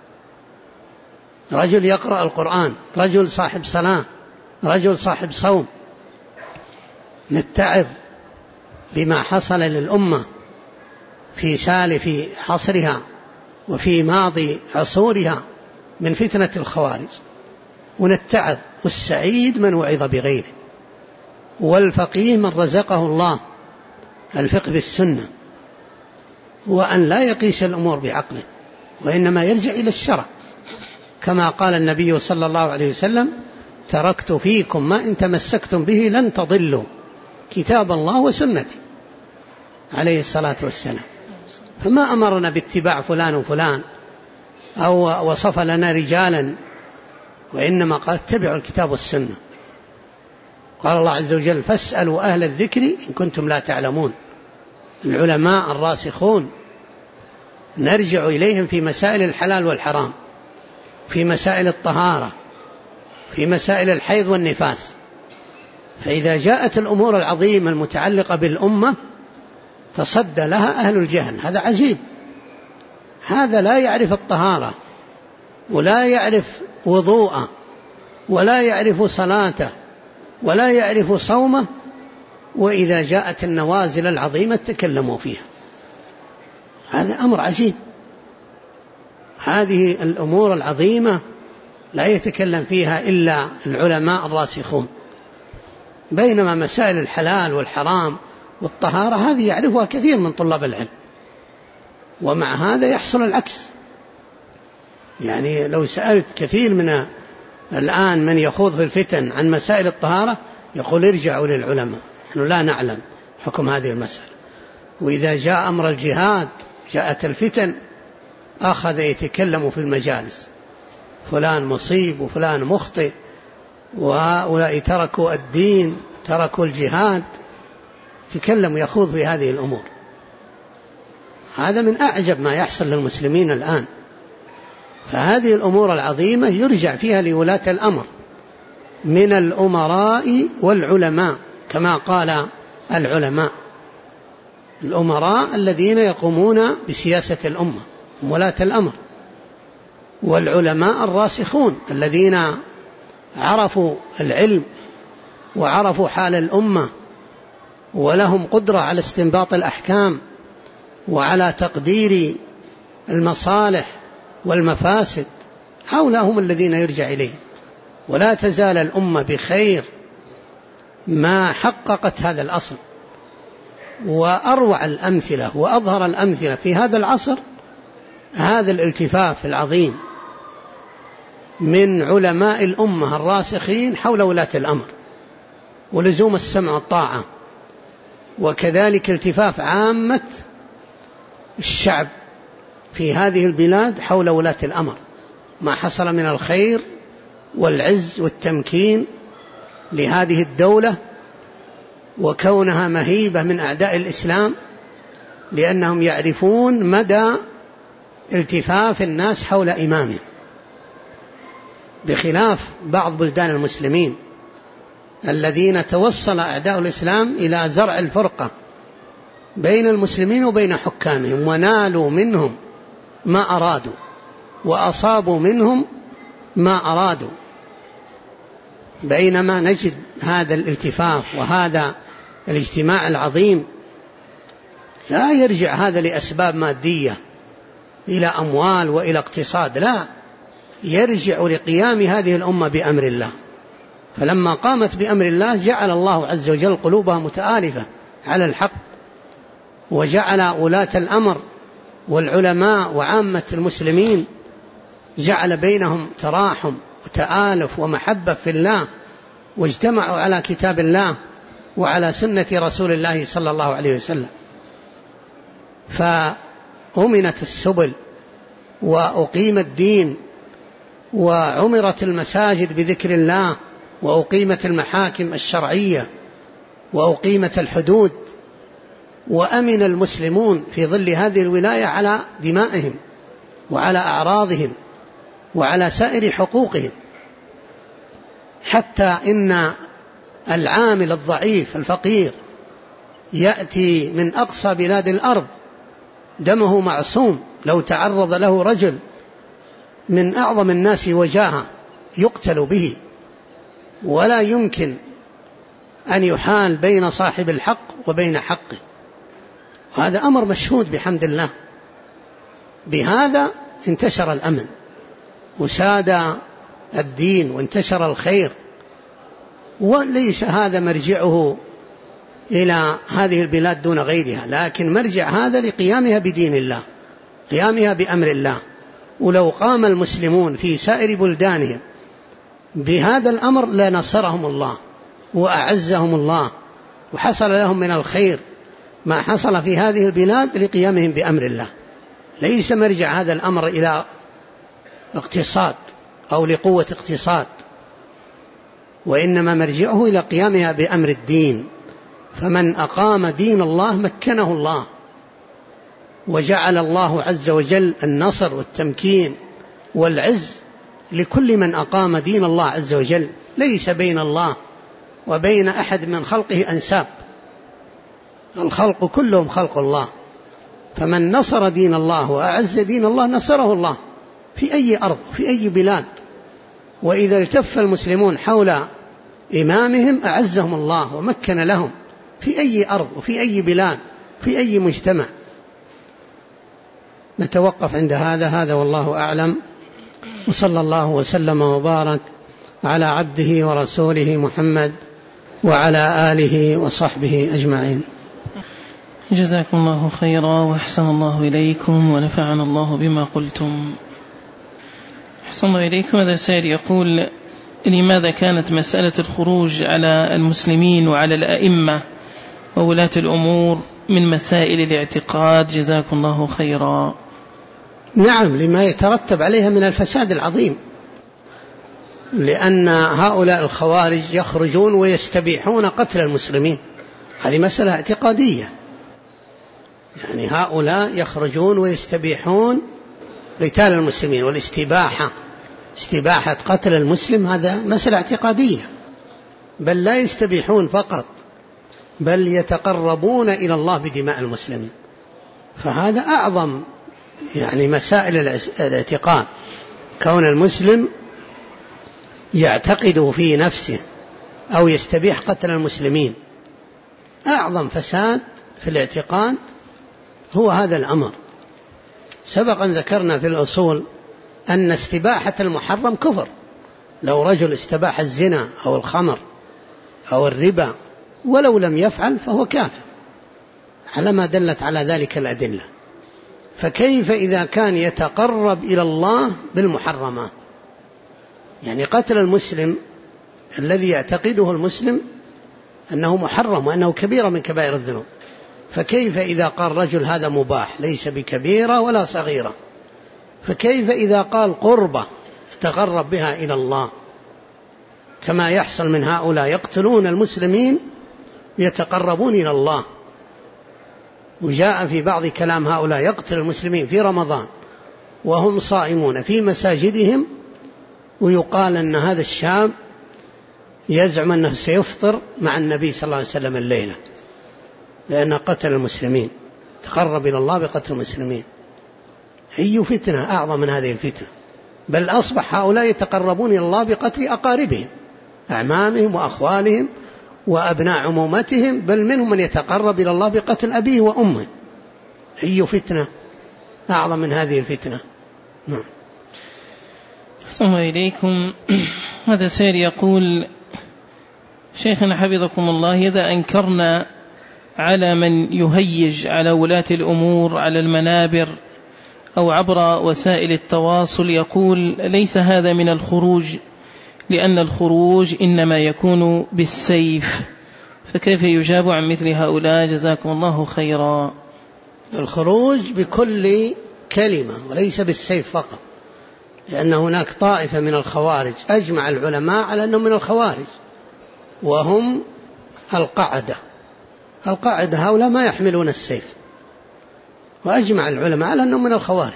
[SPEAKER 1] رجل يقرأ القرآن، رجل صاحب صلاة، رجل صاحب صوم. نتعظ بما حصل للأمة في سالف عصرها وفي ماضي عصورها من فتنة الخوارج، ونتعظ. والسعيد من وعظ بغيره، والفقيه من رزقه الله الفقه بالسنة، وأن لا يقيس الأمور بعقله، وإنما يرجع إلى الشرع، كما قال النبي صلى الله عليه وسلم: تركت فيكم ما إن تمسكتم به لن تضلوا، كتاب الله وسنتي، عليه الصلاة والسلام. فما أمرنا باتباع فلان وفلان أو وصف لنا رجالا، وإنما قال: اتبعوا الكتاب والسنة. قال الله عز وجل: فاسألوا أهل الذكر إن كنتم لا تعلمون. العلماء الراسخون نرجع إليهم في مسائل الحلال والحرام، في مسائل الطهارة، في مسائل الحيض والنفاس. فإذا جاءت الأمور العظيمة المتعلقة بالأمة تصدى لها أهل الجهل. هذا عجيب، هذا لا يعرف الطهارة ولا يعرف وضوءه ولا يعرف صلاته ولا يعرف صومه، وإذا جاءت النوازل العظيمة تكلموا فيها. هذا أمر عجيب. هذه الأمور العظيمة لا يتكلم فيها إلا العلماء الراسخون، بينما مسائل الحلال والحرام والطهارة هذه يعرفها كثير من طلاب العلم، ومع هذا يحصل العكس. يعني لو سألت كثير من الآن من يخوض في الفتن عن مسائل الطهارة يقول ارجعوا للعلماء، نحن لا نعلم حكم هذه المسألة. وإذا جاء أمر الجهاد جاءت الفتن أخذ يتكلم في المجالس، فلان مصيب وفلان مخطئ، وهؤلاء تركوا الدين تركوا الجهاد، تكلم يخوض في هذه الأمور. هذا من أعجب ما يحصل للمسلمين الآن. فهذه الأمور العظيمة يرجع فيها لولاة الأمر من الأمراء والعلماء، كما قال العلماء، الأمراء الذين يقومون بسياسة الأمة ولاة الأمر، والعلماء الراسخون الذين عرفوا العلم وعرفوا حال الأمة ولهم قدرة على استنباط الأحكام وعلى تقدير المصالح والمفاسد. هؤلاء هم الذين يرجع إليهم. ولا تزال الأمة بخير ما حققت هذا الأصل. وأروع الأمثلة وأظهر الأمثلة في هذا العصر هذا الالتفاف العظيم من علماء الأمة الراسخين حول ولاة الأمر ولزوم السمع والطاعة، وكذلك التفاف عامة الشعب في هذه البلاد حول ولاة الأمر، ما حصل من الخير والعز والتمكين لهذه الدولة، وكونها مهيبة من أعداء الإسلام لأنهم يعرفون مدى التفاف الناس حول إمامهم، بخلاف بعض بلدان المسلمين الذين توصل أعداء الإسلام إلى زرع الفرقة بين المسلمين وبين حكامهم، ونالوا منهم ما أرادوا وأصابوا منهم ما أرادوا. بينما نجد هذا الالتفاف وهذا الاجتماع العظيم لا يرجع هذا لأسباب مادية إلى أموال وإلى اقتصاد، لا، يرجع لقيام هذه الأمة بأمر الله. فلما قامت بأمر الله جعل الله عز وجل قلوبها متآلفة على الحق، وجعل ولاة الأمر والعلماء وعامة المسلمين جعل بينهم تراحم وتآلف ومحبة في الله، واجتمعوا على كتاب الله وعلى سنة رسول الله صلى الله عليه وسلم. فأمنت السبل وأقيم الدين وعمرت المساجد بذكر الله وأقيمت المحاكم الشرعية وأقيمت الحدود، وأمن المسلمون في ظل هذه الولاية على دمائهم وعلى أعراضهم وعلى سائر حقوقهم، حتى إن العامل الضعيف الفقير يأتي من أقصى بلاد الأرض دمه معصوم، لو تعرض له رجل من أعظم الناس وجاهة يقتل به، ولا يمكن أن يحال بين صاحب الحق وبين حقه. وهذا أمر مشهود بحمد الله. بهذا انتشر الأمن وساد الدين وانتشر الخير، وليس هذا مرجعه إلى هذه البلاد دون غيرها، لكن مرجع هذا لقيامها بدين الله، قيامها بأمر الله. ولو قام المسلمون في سائر بلدانهم بهذا الأمر لنصرهم الله وأعزهم الله، وحصل لهم من الخير ما حصل في هذه البلاد لقيامهم بأمر الله. ليس مرجع هذا الأمر إلى اقتصاد أو لقوة اقتصاد، وإنما مرجعه إلى قيامها بأمر الدين. فمن أقام دين الله مكنه الله، وجعل الله عز وجل النصر والتمكين والعز لكل من أقام دين الله عز وجل. ليس بين الله وبين أحد من خلقه أنساب، الخلق كلهم خلق الله. فمن نصر دين الله وأعز دين الله نصره الله في أي أرض في أي بلاد. وإذا التف المسلمون حول إمامهم أعزهم الله ومكن لهم في أي أرض وفي أي بلاد في أي مجتمع. نتوقف عند هذا والله أعلم، وصلى الله وسلم وبارك على عبده ورسوله محمد وعلى آله وصحبه أجمعين.
[SPEAKER 2] جزاكم الله خيرا وأحسن الله إليكم ونفعنا الله بما قلتم. أحسن الله إليكم. هذا سائل يقول: لماذا كانت مسألة الخروج على المسلمين وعلى الأئمة وولاة الأمور من مسائل الاعتقاد؟ جزاكم الله خيرا.
[SPEAKER 1] نعم، لما يترتب عليها من الفساد العظيم، لأن هؤلاء الخوارج يخرجون ويستبيحون قتل المسلمين. هذه مسألة اعتقادية، يعني هؤلاء يخرجون ويستبيحون قتال المسلمين، استباحة قتل المسلم هذا مسألة اعتقادية، بل لا يستبيحون فقط بل يتقربون إلى الله بدماء المسلمين. فهذا أعظم يعني مسائل الاعتقاد، كون المسلم يعتقد في نفسه أو يستبيح قتل المسلمين. أعظم فساد في الاعتقاد هو هذا الأمر. سبقا ذكرنا في الأصول أن استباحة المحرم كفر. لو رجل استباح الزنا أو الخمر أو الربا ولو لم يفعل فهو كافر، على ما دلت على ذلك الأدلة. فكيف إذا كان يتقرب إلى الله بالمحرمات؟ يعني قتل المسلم الذي يعتقده المسلم أنه محرم وأنه كبيرة من كبائر الذنوب، فكيف إذا قال رجل هذا مباح ليس بكبيرة ولا صغيرة؟ فكيف إذا قال قربة يتقرب بها إلى الله، كما يحصل من هؤلاء يقتلون المسلمين يتقربون إلى الله. وجاء في بعض كلام هؤلاء يقتل المسلمين في رمضان وهم صائمون في مساجدهم، ويقال أن هذا الشاب يزعم أنه سيفطر مع النبي صلى الله عليه وسلم الليلة لأنه قتل المسلمين، تقرب إلى الله بقتل المسلمين. أي فتنة أعظم من هذه الفتنة؟ بل أصبح هؤلاء يتقربون إلى الله بقتل أقاربهم، أعمامهم وأخوالهم وأبناء عمومتهم، بل منهم من يتقرب إلى الله بقتل أبيه وأمه. أي فتنة أعظم من هذه الفتنة؟ نعم.
[SPEAKER 2] أحسن الله إليكم. هذا سير يقول: شيخنا حفظكم الله، إذا أنكرنا على من يهيج على ولاة الأمور على المنابر أو عبر وسائل التواصل، يقول: ليس هذا من الخروج، لأن الخروج إنما يكون بالسيف، فكيف يجاب عن مثل هؤلاء؟ جزاكم الله خيرا.
[SPEAKER 1] الخروج بكل كلمة وليس بالسيف فقط، لأن هناك طائفة من الخوارج أجمع العلماء على أنهم من الخوارج، وهم القاعدة هؤلاء ما يحملون السيف، وأجمع العلماء على أنهم من الخوارج.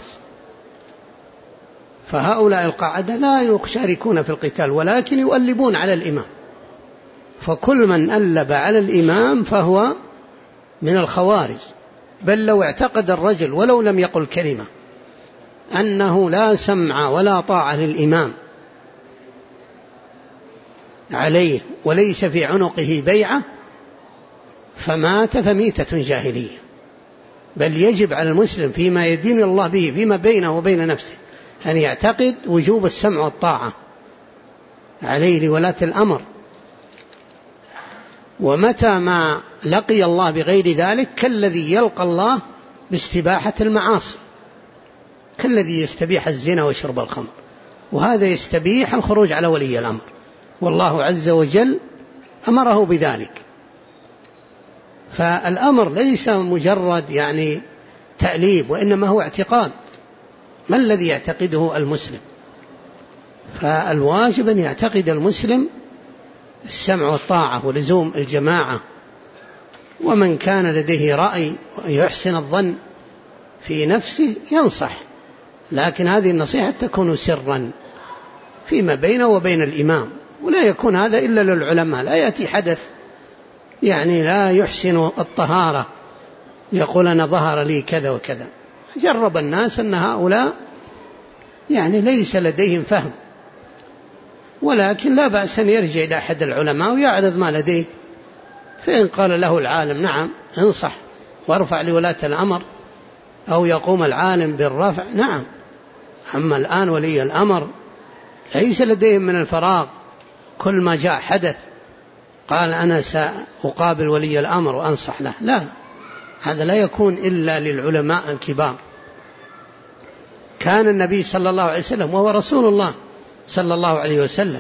[SPEAKER 1] فهؤلاء القاعدة لا يشاركون في القتال ولكن يؤلبون على الإمام، فكل من ألب على الإمام فهو من الخوارج. بل لو اعتقد الرجل ولو لم يقل كلمة أنه لا سمع ولا طاعة للإمام عليه وليس في عنقه بيعة فمات فميتة جاهلية. بل يجب على المسلم فيما يدين الله به فيما بينه وبين نفسه أن يعتقد وجوب السمع والطاعة عليه لولاة الأمر، ومتى ما لقي الله بغير ذلك كالذي يلقى الله باستباحة المعاصي، كالذي يستبيح الزنا وشرب الخمر، وهذا يستبيح الخروج على ولي الأمر، والله عز وجل أمره بذلك. فالأمر ليس مجرد يعني تأليب، وإنما هو اعتقاد. ما الذي يعتقده المسلم؟ فالواجب أن يعتقد المسلم السمع والطاعة ولزوم الجماعة، ومن كان لديه رأي ويحسن الظن في نفسه ينصح، لكن هذه النصيحة تكون سرا فيما بينه وبين الإمام، ولا يكون هذا إلا للعلماء. لا يأتي حدث يعني لا يحسن الطهارة يقول أنا ظهر لي كذا وكذا. جرب الناس أن هؤلاء يعني ليس لديهم فهم، ولكن لا بأس أن يرجع إلى أحد العلماء ويعرض ما لديه، فإن قال له العالم نعم انصح وارفع لولاة الأمر، أو يقوم العالم بالرفع نعم أما الآن ولي الأمر ليس لديهم من الفراغ، كل ما جاء حدث قال أنا سأقابل ولي الأمر وأنصح له، لا، هذا لا يكون إلا للعلماء الكبار. كان النبي صلى الله عليه وسلم وهو رسول الله صلى الله عليه وسلم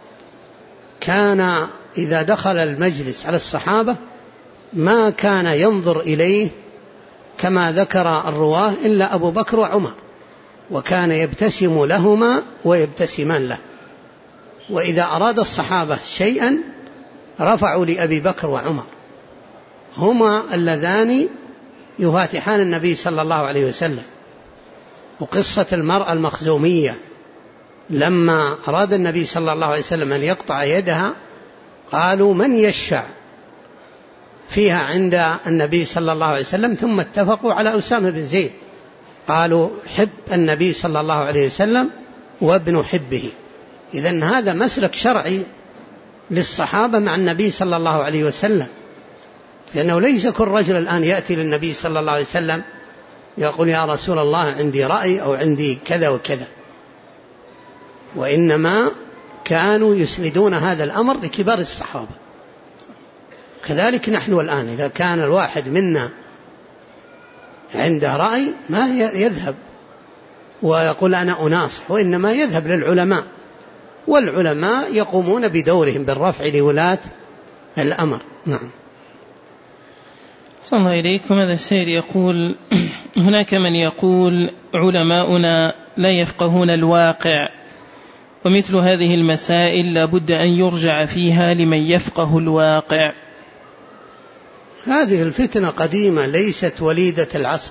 [SPEAKER 1] كان إذا دخل المجلس على الصحابة ما كان ينظر إليه كما ذكر الرواه إلا أبو بكر وعمر، وكان يبتسم لهما ويبتسمان له، وإذا أراد الصحابة شيئا رفعوا لأبي بكر وعمر، هما اللذان يفاتحان النبي صلى الله عليه وسلم. وقصة المرأة المخزومية لما أراد النبي صلى الله عليه وسلم أن يقطع يدها قالوا من يشفع فيها عند النبي صلى الله عليه وسلم، ثم اتفقوا على أسامة بن زيد، قالوا حب النبي صلى الله عليه وسلم وابن حبه. إذن هذا مسلك شرعي للصحابة مع النبي صلى الله عليه وسلم، لأنه ليس كل رجل الآن يأتي للنبي صلى الله عليه وسلم يقول يا رسول الله عندي رأي أو عندي كذا وكذا، وإنما كانوا يسندون هذا الأمر لكبار الصحابة. كذلك نحن الآن إذا كان الواحد منا عنده رأي ما يذهب ويقول أنا أناصح، وإنما يذهب للعلماء، والعلماء يقومون بدورهم بالرفع لولاة الأمر. نعم.
[SPEAKER 2] صلى الله إليكم. هذا السيد يقول هناك من يقول علماؤنا لا يفقهون الواقع، ومثل هذه المسائل لا بد أن يرجع فيها لمن يفقه الواقع.
[SPEAKER 1] هذه الفتنة قديمة ليست وليدة العصر،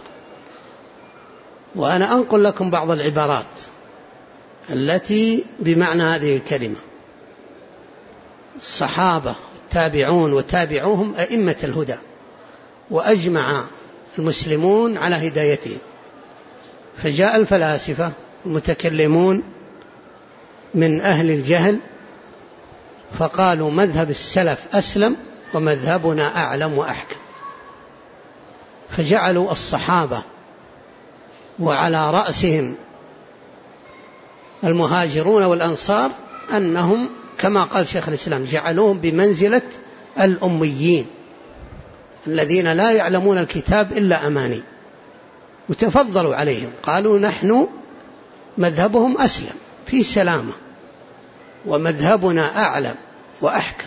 [SPEAKER 1] وأنا أنقل لكم بعض العبارات التي بمعنى هذه الكلمة. الصحابة التابعون وتابعوهم أئمة الهدى، وأجمع المسلمون على هدايتهم، فجاء الفلاسفة المتكلمون من أهل الجهل فقالوا مذهب السلف أسلم ومذهبنا أعلم وأحكم، فجعلوا الصحابة وعلى رأسهم المهاجرون والأنصار أنهم كما قال شيخ الإسلام جعلوهم بمنزلة الأميين الذين لا يعلمون الكتاب إلا أماني، وتفضلوا عليهم، قالوا نحن مذهبهم أسلم في سلامة ومذهبنا أعلم وأحكم.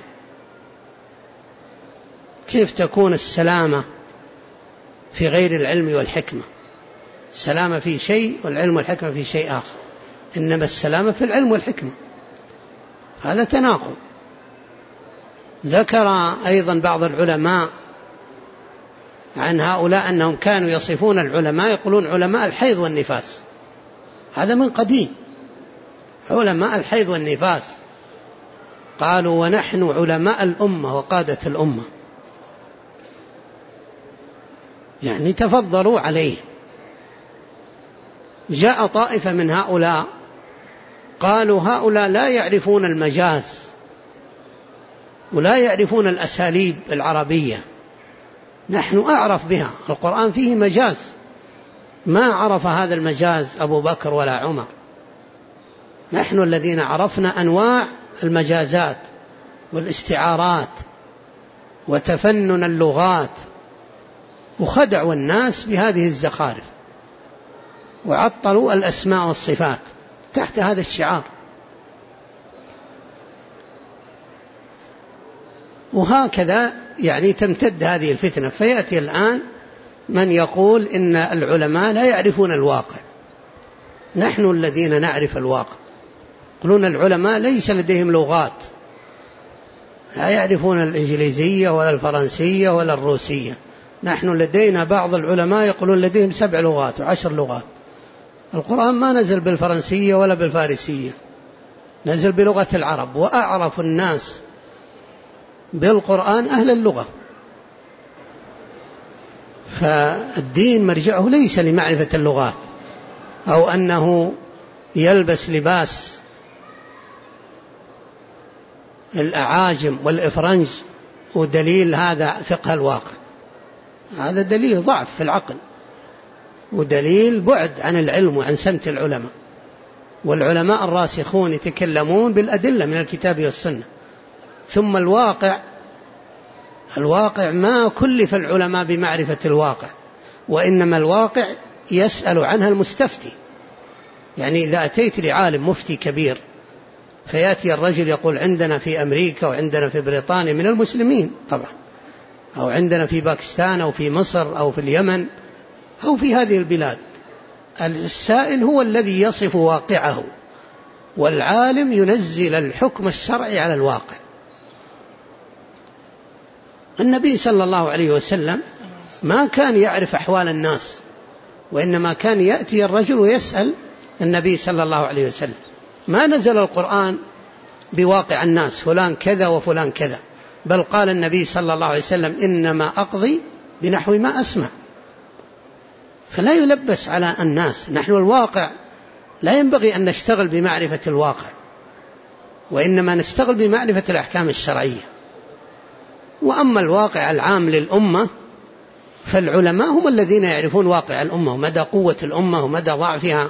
[SPEAKER 1] كيف تكون السلامة في غير العلم والحكمة؟ السلامة في شيء والعلم والحكمة في شيء آخر، إنما السلامة في العلم والحكمة، هذا تناقض. ذكر أيضا بعض العلماء عن هؤلاء أنهم كانوا يصفون العلماء يقولون علماء الحيض والنفاس، هذا من قديم، علماء الحيض والنفاس. قالوا ونحن علماء الأمة وقادة الأمة، يعني تفضلوا عليه. جاء طائفة من هؤلاء قالوا هؤلاء لا يعرفون المجاز ولا يعرفون الأساليب العربية، نحن أعرف بها، القرآن فيه مجاز، ما عرف هذا المجاز أبو بكر ولا عمر، نحن الذين عرفنا أنواع المجازات والاستعارات وتفنن اللغات، وخدعوا الناس بهذه الزخارف وعطلوا الأسماء والصفات تحت هذا الشعار. وهكذا يعني تمتد هذه الفتنة، فيأتي الآن من يقول إن العلماء لا يعرفون الواقع، نحن الذين نعرف الواقع. يقولون العلماء ليس لديهم لغات، لا يعرفون الإنجليزية ولا الفرنسية ولا الروسية، نحن لدينا بعض العلماء يقولون لديهم 7 لغات و10 لغات. القرآن ما نزل بالفرنسية ولا بالفارسية، نزل بلغة العرب، وأعرف الناس بالقرآن أهل اللغة. فالدين مرجعه ليس لمعرفة اللغات أو أنه يلبس لباس الأعاجم والإفرنج، ودليل هذا فقه الواقع، هذا دليل ضعف في العقل ودليل بعد عن العلم وعن سمت العلماء. والعلماء الراسخون يتكلمون بالأدلة من الكتاب والسنة. ثم الواقع ما كلف العلماء بمعرفة الواقع، وإنما الواقع يسأل عنها المستفتي. يعني إذا أتيت لعالم مفتي كبير فيأتي الرجل يقول عندنا في أمريكا وعندنا في بريطانيا من المسلمين طبعا، أو عندنا في باكستان أو في مصر أو في اليمن أو في هذه البلاد، السائل هو الذي يصف واقعه، والعالم ينزل الحكم الشرعي على الواقع. النبي صلى الله عليه وسلم ما كان يعرف أحوال الناس، وإنما كان يأتي الرجل ويسأل النبي صلى الله عليه وسلم. ما نزل القرآن بواقع الناس فلان كذا وفلان كذا، بل قال النبي صلى الله عليه وسلم إنما أقضي بنحو ما أسمع. فلا يلبس على الناس. نحن الواقع لا ينبغي أن نشتغل بمعرفة الواقع، وإنما نشتغل بمعرفة الأحكام الشرعية. وأما الواقع العام للأمة فالعلماء هم الذين يعرفون واقع الأمة ومدى قوة الأمة ومدى ضعفها.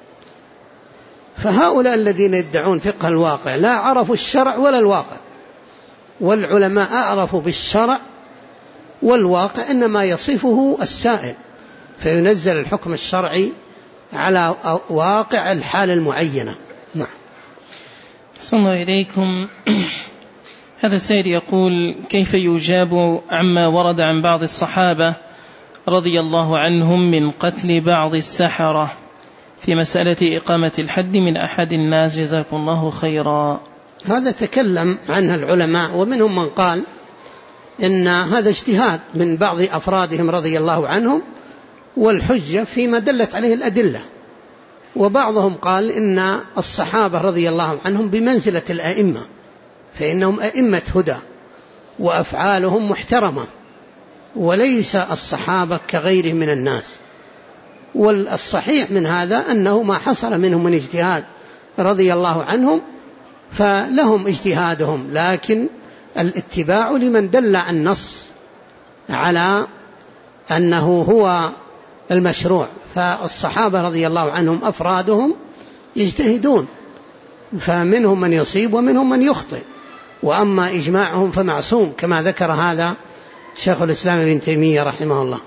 [SPEAKER 1] فهؤلاء الذين يدعون فقه الواقع لا عرفوا الشرع ولا الواقع، والعلماء أعرفوا بالشرع والواقع إنما يصفه السائل، فينزل الحكم الشرعي على واقع الحال المعينة. نعم.
[SPEAKER 2] أحسن الله إليكم. هذا السائل يقول: كيف يجاب عما ورد عن بعض الصحابة رضي الله عنهم من قتل بعض السحرة في مسألة إقامة الحد من أحد الناس؟ جزاكم الله خيرا.
[SPEAKER 1] هذا تكلم عنه العلماء، ومنهم من قال إن هذا اجتهاد من بعض أفرادهم رضي الله عنهم، والحجة فيما دلت عليه الأدلة. وبعضهم قال إن الصحابة رضي الله عنهم بمنزلة الأئمة، فإنهم أئمة هدى وأفعالهم محترمة، وليس الصحابة كغيرهم من الناس. والصحيح من هذا أنه ما حصل منهم من اجتهاد رضي الله عنهم فلهم اجتهادهم، لكن الاتباع لمن دل النص على أنه هو المشروع. فالصحابة رضي الله عنهم أفرادهم يجتهدون، فمنهم من يصيب ومنهم من يخطئ، وأما إجماعهم فمعصوم كما ذكر هذا شيخ الإسلام ابن تيمية رحمه الله.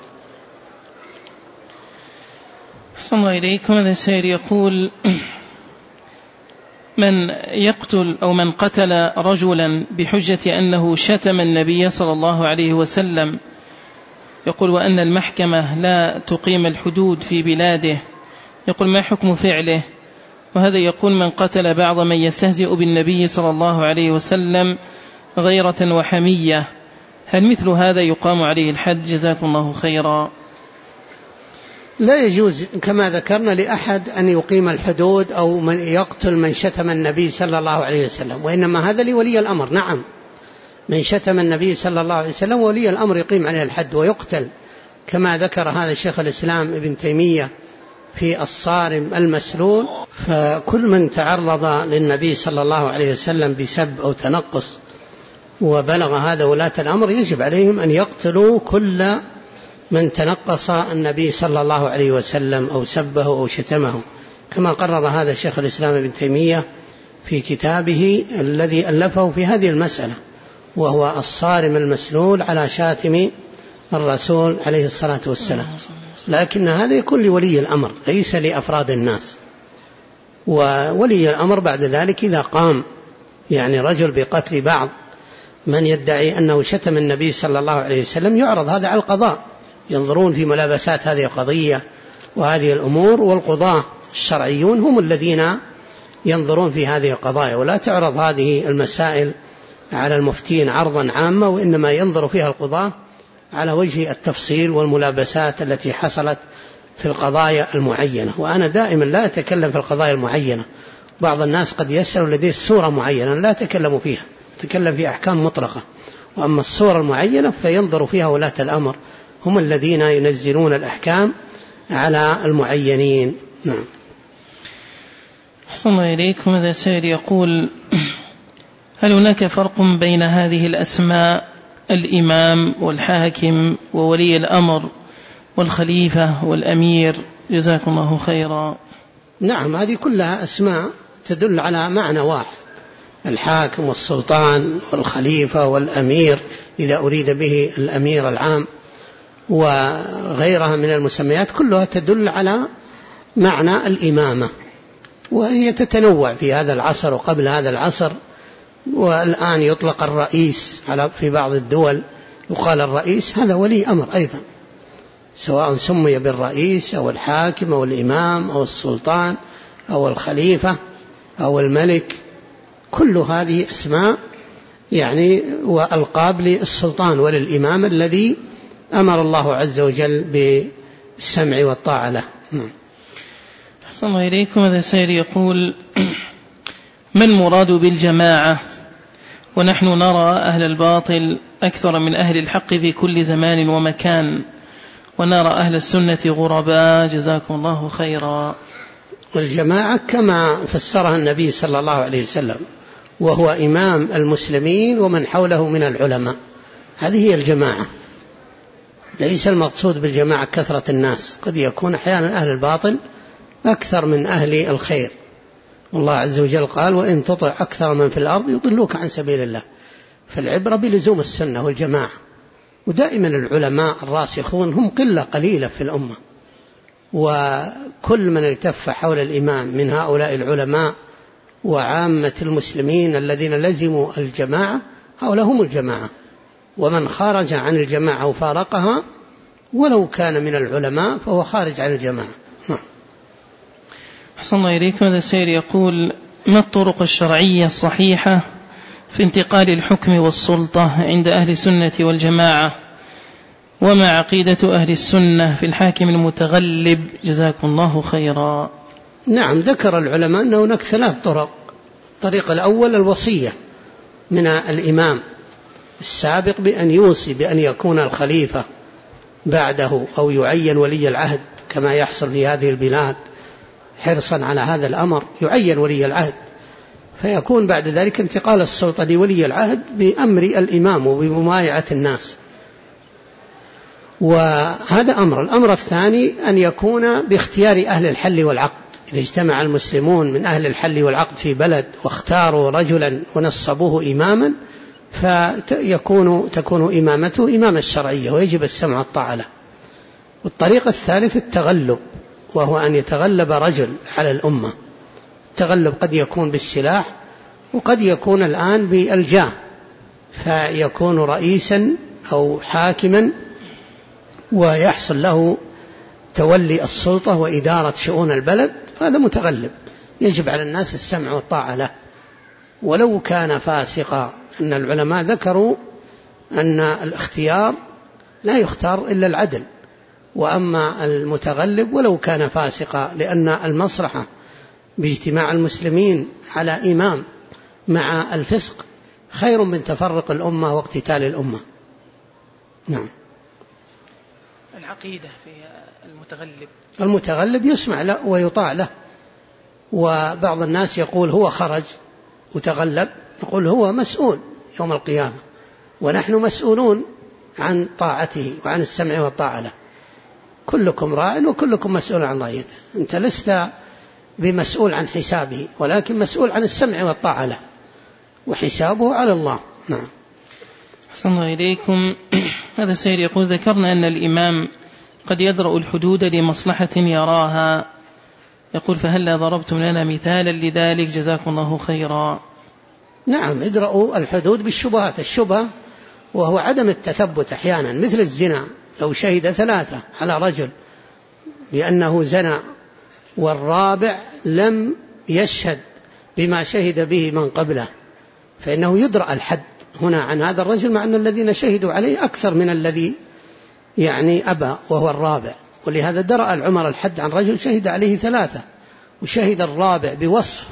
[SPEAKER 2] أحسن الله إليكم. هذا السائل يقول: من يقتل أو من قتل رجلا بحجة أنه شتم النبي صلى الله عليه وسلم، يقول وأن المحكمة لا تقيم الحدود في بلاده، يقول ما حكم فعله؟ وهذا يقول: من قتل بعض من يستهزئ بالنبي صلى الله عليه وسلم غيرة وحمية، هل مثل هذا يقام عليه الحد؟ جزاكم الله خيرا.
[SPEAKER 1] لا يجوز كما ذكرنا لأحد أن يقيم الحدود أو من يقتل من شتم النبي صلى الله عليه وسلم، وإنما هذا لولي الأمر. نعم، من شتم النبي صلى الله عليه وسلم ولي الأمر يقيم عليه الحد ويقتل، كما ذكر هذا الشيخ الإسلام ابن تيمية في الصارم المسلول. فكل من تعرض للنبي صلى الله عليه وسلم بسب أو تنقص وبلغ هذا ولاة الأمر يجب عليهم أن يقتلوا كل من تنقص النبي صلى الله عليه وسلم أو سبه أو شتمه، كما قرر هذا الشيخ الإسلام ابن تيمية في كتابه الذي ألفه في هذه المسألة، وهو الصارم المسلول على شاتم الرسول عليه الصلاة والسلام. لكن هذا يكون لولي الأمر ليس لأفراد الناس. وولي الأمر بعد ذلك إذا قام يعني رجل بقتل بعض من يدعي أنه شتم النبي صلى الله عليه وسلم يعرض هذا على القضاء، ينظرون في ملابسات هذه القضية وهذه الأمور، والقضاة الشرعيون هم الذين ينظرون في هذه القضايا، ولا تعرض هذه المسائل على المفتين عرضا عاما، وإنما ينظر فيها القضاة على وجه التفصيل والملابسات التي حصلت في القضايا المعينة. وأنا دائما لا أتكلم في القضايا المعينة، بعض الناس قد يسأل لديه صورة معينة لا أتكلم فيها، أتكلم في أحكام مطلقة. وأما الصورة المعينة فينظر فيها ولاة الأمر، هم الذين ينزلون الأحكام على المعينين. نعم.
[SPEAKER 2] أحسن الله إليكم. هذا سائل يقول: هل هناك فرق بين هذه الأسماء الإمام والحاكم وولي الأمر والخليفة والأمير؟ جزاكم الله خيرا.
[SPEAKER 1] نعم، هذه كلها أسماء تدل على معنى واحد: الحاكم والسلطان والخليفة والأمير إذا أريد به الأمير العام، وغيرها من المسميات كلها تدل على معنى الإمامة، وهي تتنوع في هذا العصر وقبل هذا العصر. والآن يطلق الرئيس في بعض الدول، يقال الرئيس هذا ولي أمر أيضا، سواء سمي بالرئيس أو الحاكم أو الإمام أو السلطان أو الخليفة أو الملك، كل هذه أسماء يعني وألقاب للسلطان وللإمام الذي أمر الله عز وجل بالسمع والطاعة له.
[SPEAKER 2] أحسن الله إليكم. هذا سائل يقول: ما المراد بالجماعة؟ ونحن نرى أهل الباطل أكثر من أهل الحق في كل زمان ومكان، ونرى أهل السنة غرباء، جزاكم الله خيرا.
[SPEAKER 1] والجماعة كما فسرها النبي صلى الله عليه وسلم، وهو إمام المسلمين ومن حوله من العلماء، هذه هي الجماعة. ليس المقصود بالجماعة كثرة الناس، قد يكون أحيانا أهل الباطل أكثر من أهل الخير، والله عز وجل قال: وإن تطع أكثر من في الأرض يضلوك عن سبيل الله. فالعبرة بلزوم السنة والجماعة. ودائما العلماء الراسخون هم قلة قليلة في الأمة، وكل من التف حول الإمام من هؤلاء العلماء وعامة المسلمين الذين لزموا الجماعة، هؤلاء هم الجماعة. ومن خرج عن الجماعة وفارقها ولو كان من العلماء فهو خارج عن الجماعة.
[SPEAKER 2] أحسن الله إليكم. هذا السائل يقول: ما الطرق الشرعية الصحيحة في انتقال الحكم والسلطة عند أهل السنة والجماعة؟ وما عقيدة أهل السنة في الحاكم المتغلب، جزاكم الله خيرا.
[SPEAKER 1] نعم، ذكر العلماء أن هناك 3 طرق. الطريق الأول الوصية من الإمام السابق بأن يوصي بأن يكون الخليفة بعده أو يعين ولي العهد، كما يحصل في هذه البلاد حرصا على هذا الأمر، يعين ولي العهد فيكون بعد ذلك انتقال السلطة لولي العهد بأمر الإمام وبممايعة الناس، وهذا أمر. الأمر الثاني أن يكون باختيار أهل الحل والعقد. إذا اجتمع المسلمون من أهل الحل والعقد في بلد واختاروا رجلا ونصبوه إماما، تكون إمامته إمامة الشرعية ويجب السمع والطاعة له. والطريق الثالث التغلب، وهو أن يتغلب رجل على الأمة. التغلب قد يكون بالسلاح وقد يكون الآن بالجاه، فيكون رئيسا أو حاكما ويحصل له تولي السلطة وإدارة شؤون البلد، فهذا متغلب يجب على الناس السمع والطاعة له ولو كان فاسقا. أن العلماء ذكروا أن الاختيار لا يختار إلا العدل، وأما المتغلب ولو كان فاسقا، لأن المصلحة باجتماع المسلمين على إمام مع الفسق خير من تفرق الأمة واقتتال الأمة. نعم.
[SPEAKER 2] العقيدة في
[SPEAKER 1] المتغلب يسمع له ويطاع له. وبعض الناس يقول هو خرج وتغلب، نقول هو مسؤول يوم القيامة، ونحن مسؤولون عن طاعته وعن السمع والطاعة له. كلكم راع وكلكم مسؤول عن رعيته. أنت لست بمسؤول عن حسابه، ولكن مسؤول عن السمع والطاعة له، وحسابه على الله. نعم.
[SPEAKER 2] أحسن الله إليكم. هذا السائل يقول: ذكرنا أن الإمام قد يدرأ الحدود لمصلحة يراها، يقول: فهل ضربتم لنا مثالا لذلك، جزاكم الله خيرا.
[SPEAKER 1] نعم، ادرأوا الحدود بالشبهات. الشبهة وهو عدم التثبت أحيانا، مثل الزنا. لو شهد 3 على رجل بأنه زنى والرابع لم يشهد بما شهد به من قبله، فإنه يدرأ الحد هنا عن هذا الرجل، مع أن الذين شهدوا عليه أكثر من الذي أبى وهو الرابع. ولهذا درأ العمر الحد عن رجل شهد عليه 3 وشهد الرابع بوصف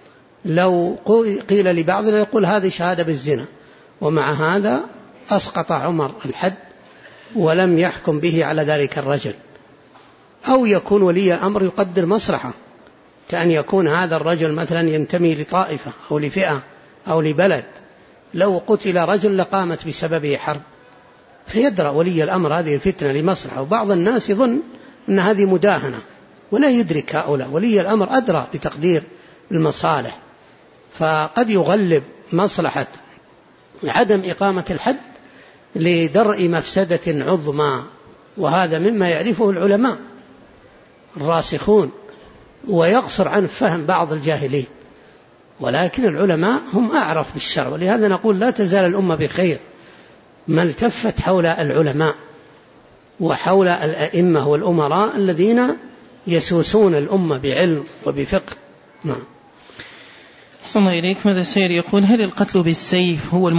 [SPEAKER 1] لو قيل لبعضنا يقول هذه شهادة بالزنا، ومع هذا أسقط عمر الحد ولم يحكم به على ذلك الرجل. أو يكون ولي الأمر يقدر مصلحة، كأن يكون هذا الرجل مثلا ينتمي لطائفة أو لفئة أو لبلد، لو قتل رجل لقامت بسببه حرب، فيدرأ ولي الأمر هذه الفتنة لمصلحة. وبعض الناس يظن أن هذه مداهنة، ولا يدرك هؤلاء. ولي الأمر أدرى بتقدير المصالح، فقد يغلب مصلحة عدم إقامة الحد لدرء مفسدة عظمى، وهذا مما يعرفه العلماء الراسخون ويقصر عن فهم بعض الجاهلين. ولكن العلماء هم أعرف بالشرع، ولهذا نقول لا تزال الأمة بخير ما التفت حول العلماء وحول الأئمة والأمراء الذين يسوسون الأمة بعلم وبفقه. نعم.
[SPEAKER 2] أحسن الله إليك. ماذا السائل يقول: هل القتل بالسيف هو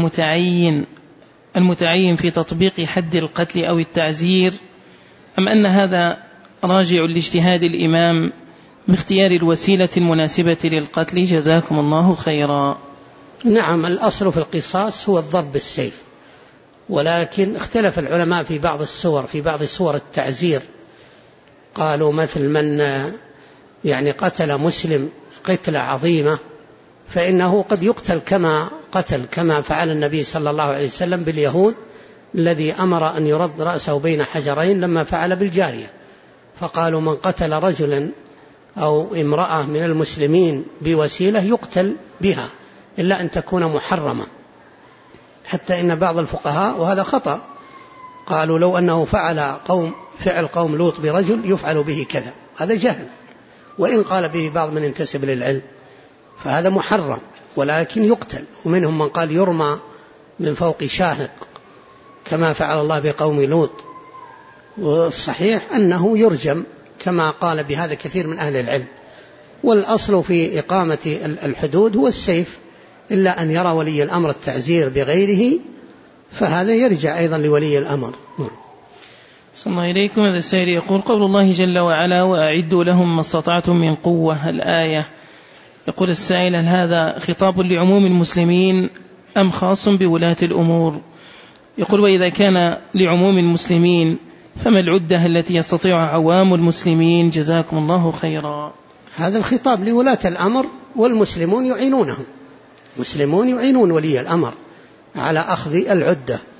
[SPEAKER 2] المتعين في تطبيق حد القتل أو التعزير، أم أن هذا راجع لاجتهاد الإمام باختيار الوسيلة المناسبة للقتل؟ جزاكم الله خيرا.
[SPEAKER 1] نعم، الأصل في القصاص هو الضرب بالسيف، ولكن اختلف العلماء في بعض السور، في بعض سور التعزير. قالوا مثل من قتل مسلم قتلة عظيمة فإنه قد يقتل كما فعل النبي صلى الله عليه وسلم باليهود الذي أمر أن يرد رأسه بين حجرين لما فعل بالجارية. فقالوا من قتل رجلا أو امرأة من المسلمين بوسيلة يقتل بها إلا أن تكون محرمة. حتى إن بعض الفقهاء، وهذا خطأ، قالوا لو أنه فعل قوم لوط برجل يفعل به كذا، هذا جهل، وإن قال به بعض من ينتسب للعلم فهذا محرم ولكن يقتل. ومنهم من قال يرمى من فوق شاهق كما فعل الله بقوم لوط، والصحيح أنه يرجم كما قال بهذا كثير من أهل العلم. والأصل في إقامة الحدود هو السيف، إلا أن يرى ولي الأمر التعزير بغيره فهذا يرجع أيضا لولي الأمر.
[SPEAKER 2] صلى الله إليكم. هذا السائل يقول: قول الله جل وعلا: وأعدوا لهم ما استطعتم من قوة، الآية. يقول السائل: هل هذا خطاب لعموم المسلمين أم خاص بولاة الأمور؟ يقول: وإذا كان لعموم المسلمين فما العدة التي يستطيعها عوام المسلمين؟ جزاكم الله خيرا.
[SPEAKER 1] هذا الخطاب لولاة الأمر، والمسلمون يعينونهم، المسلمون يعينون ولي الأمر على أخذ العدة.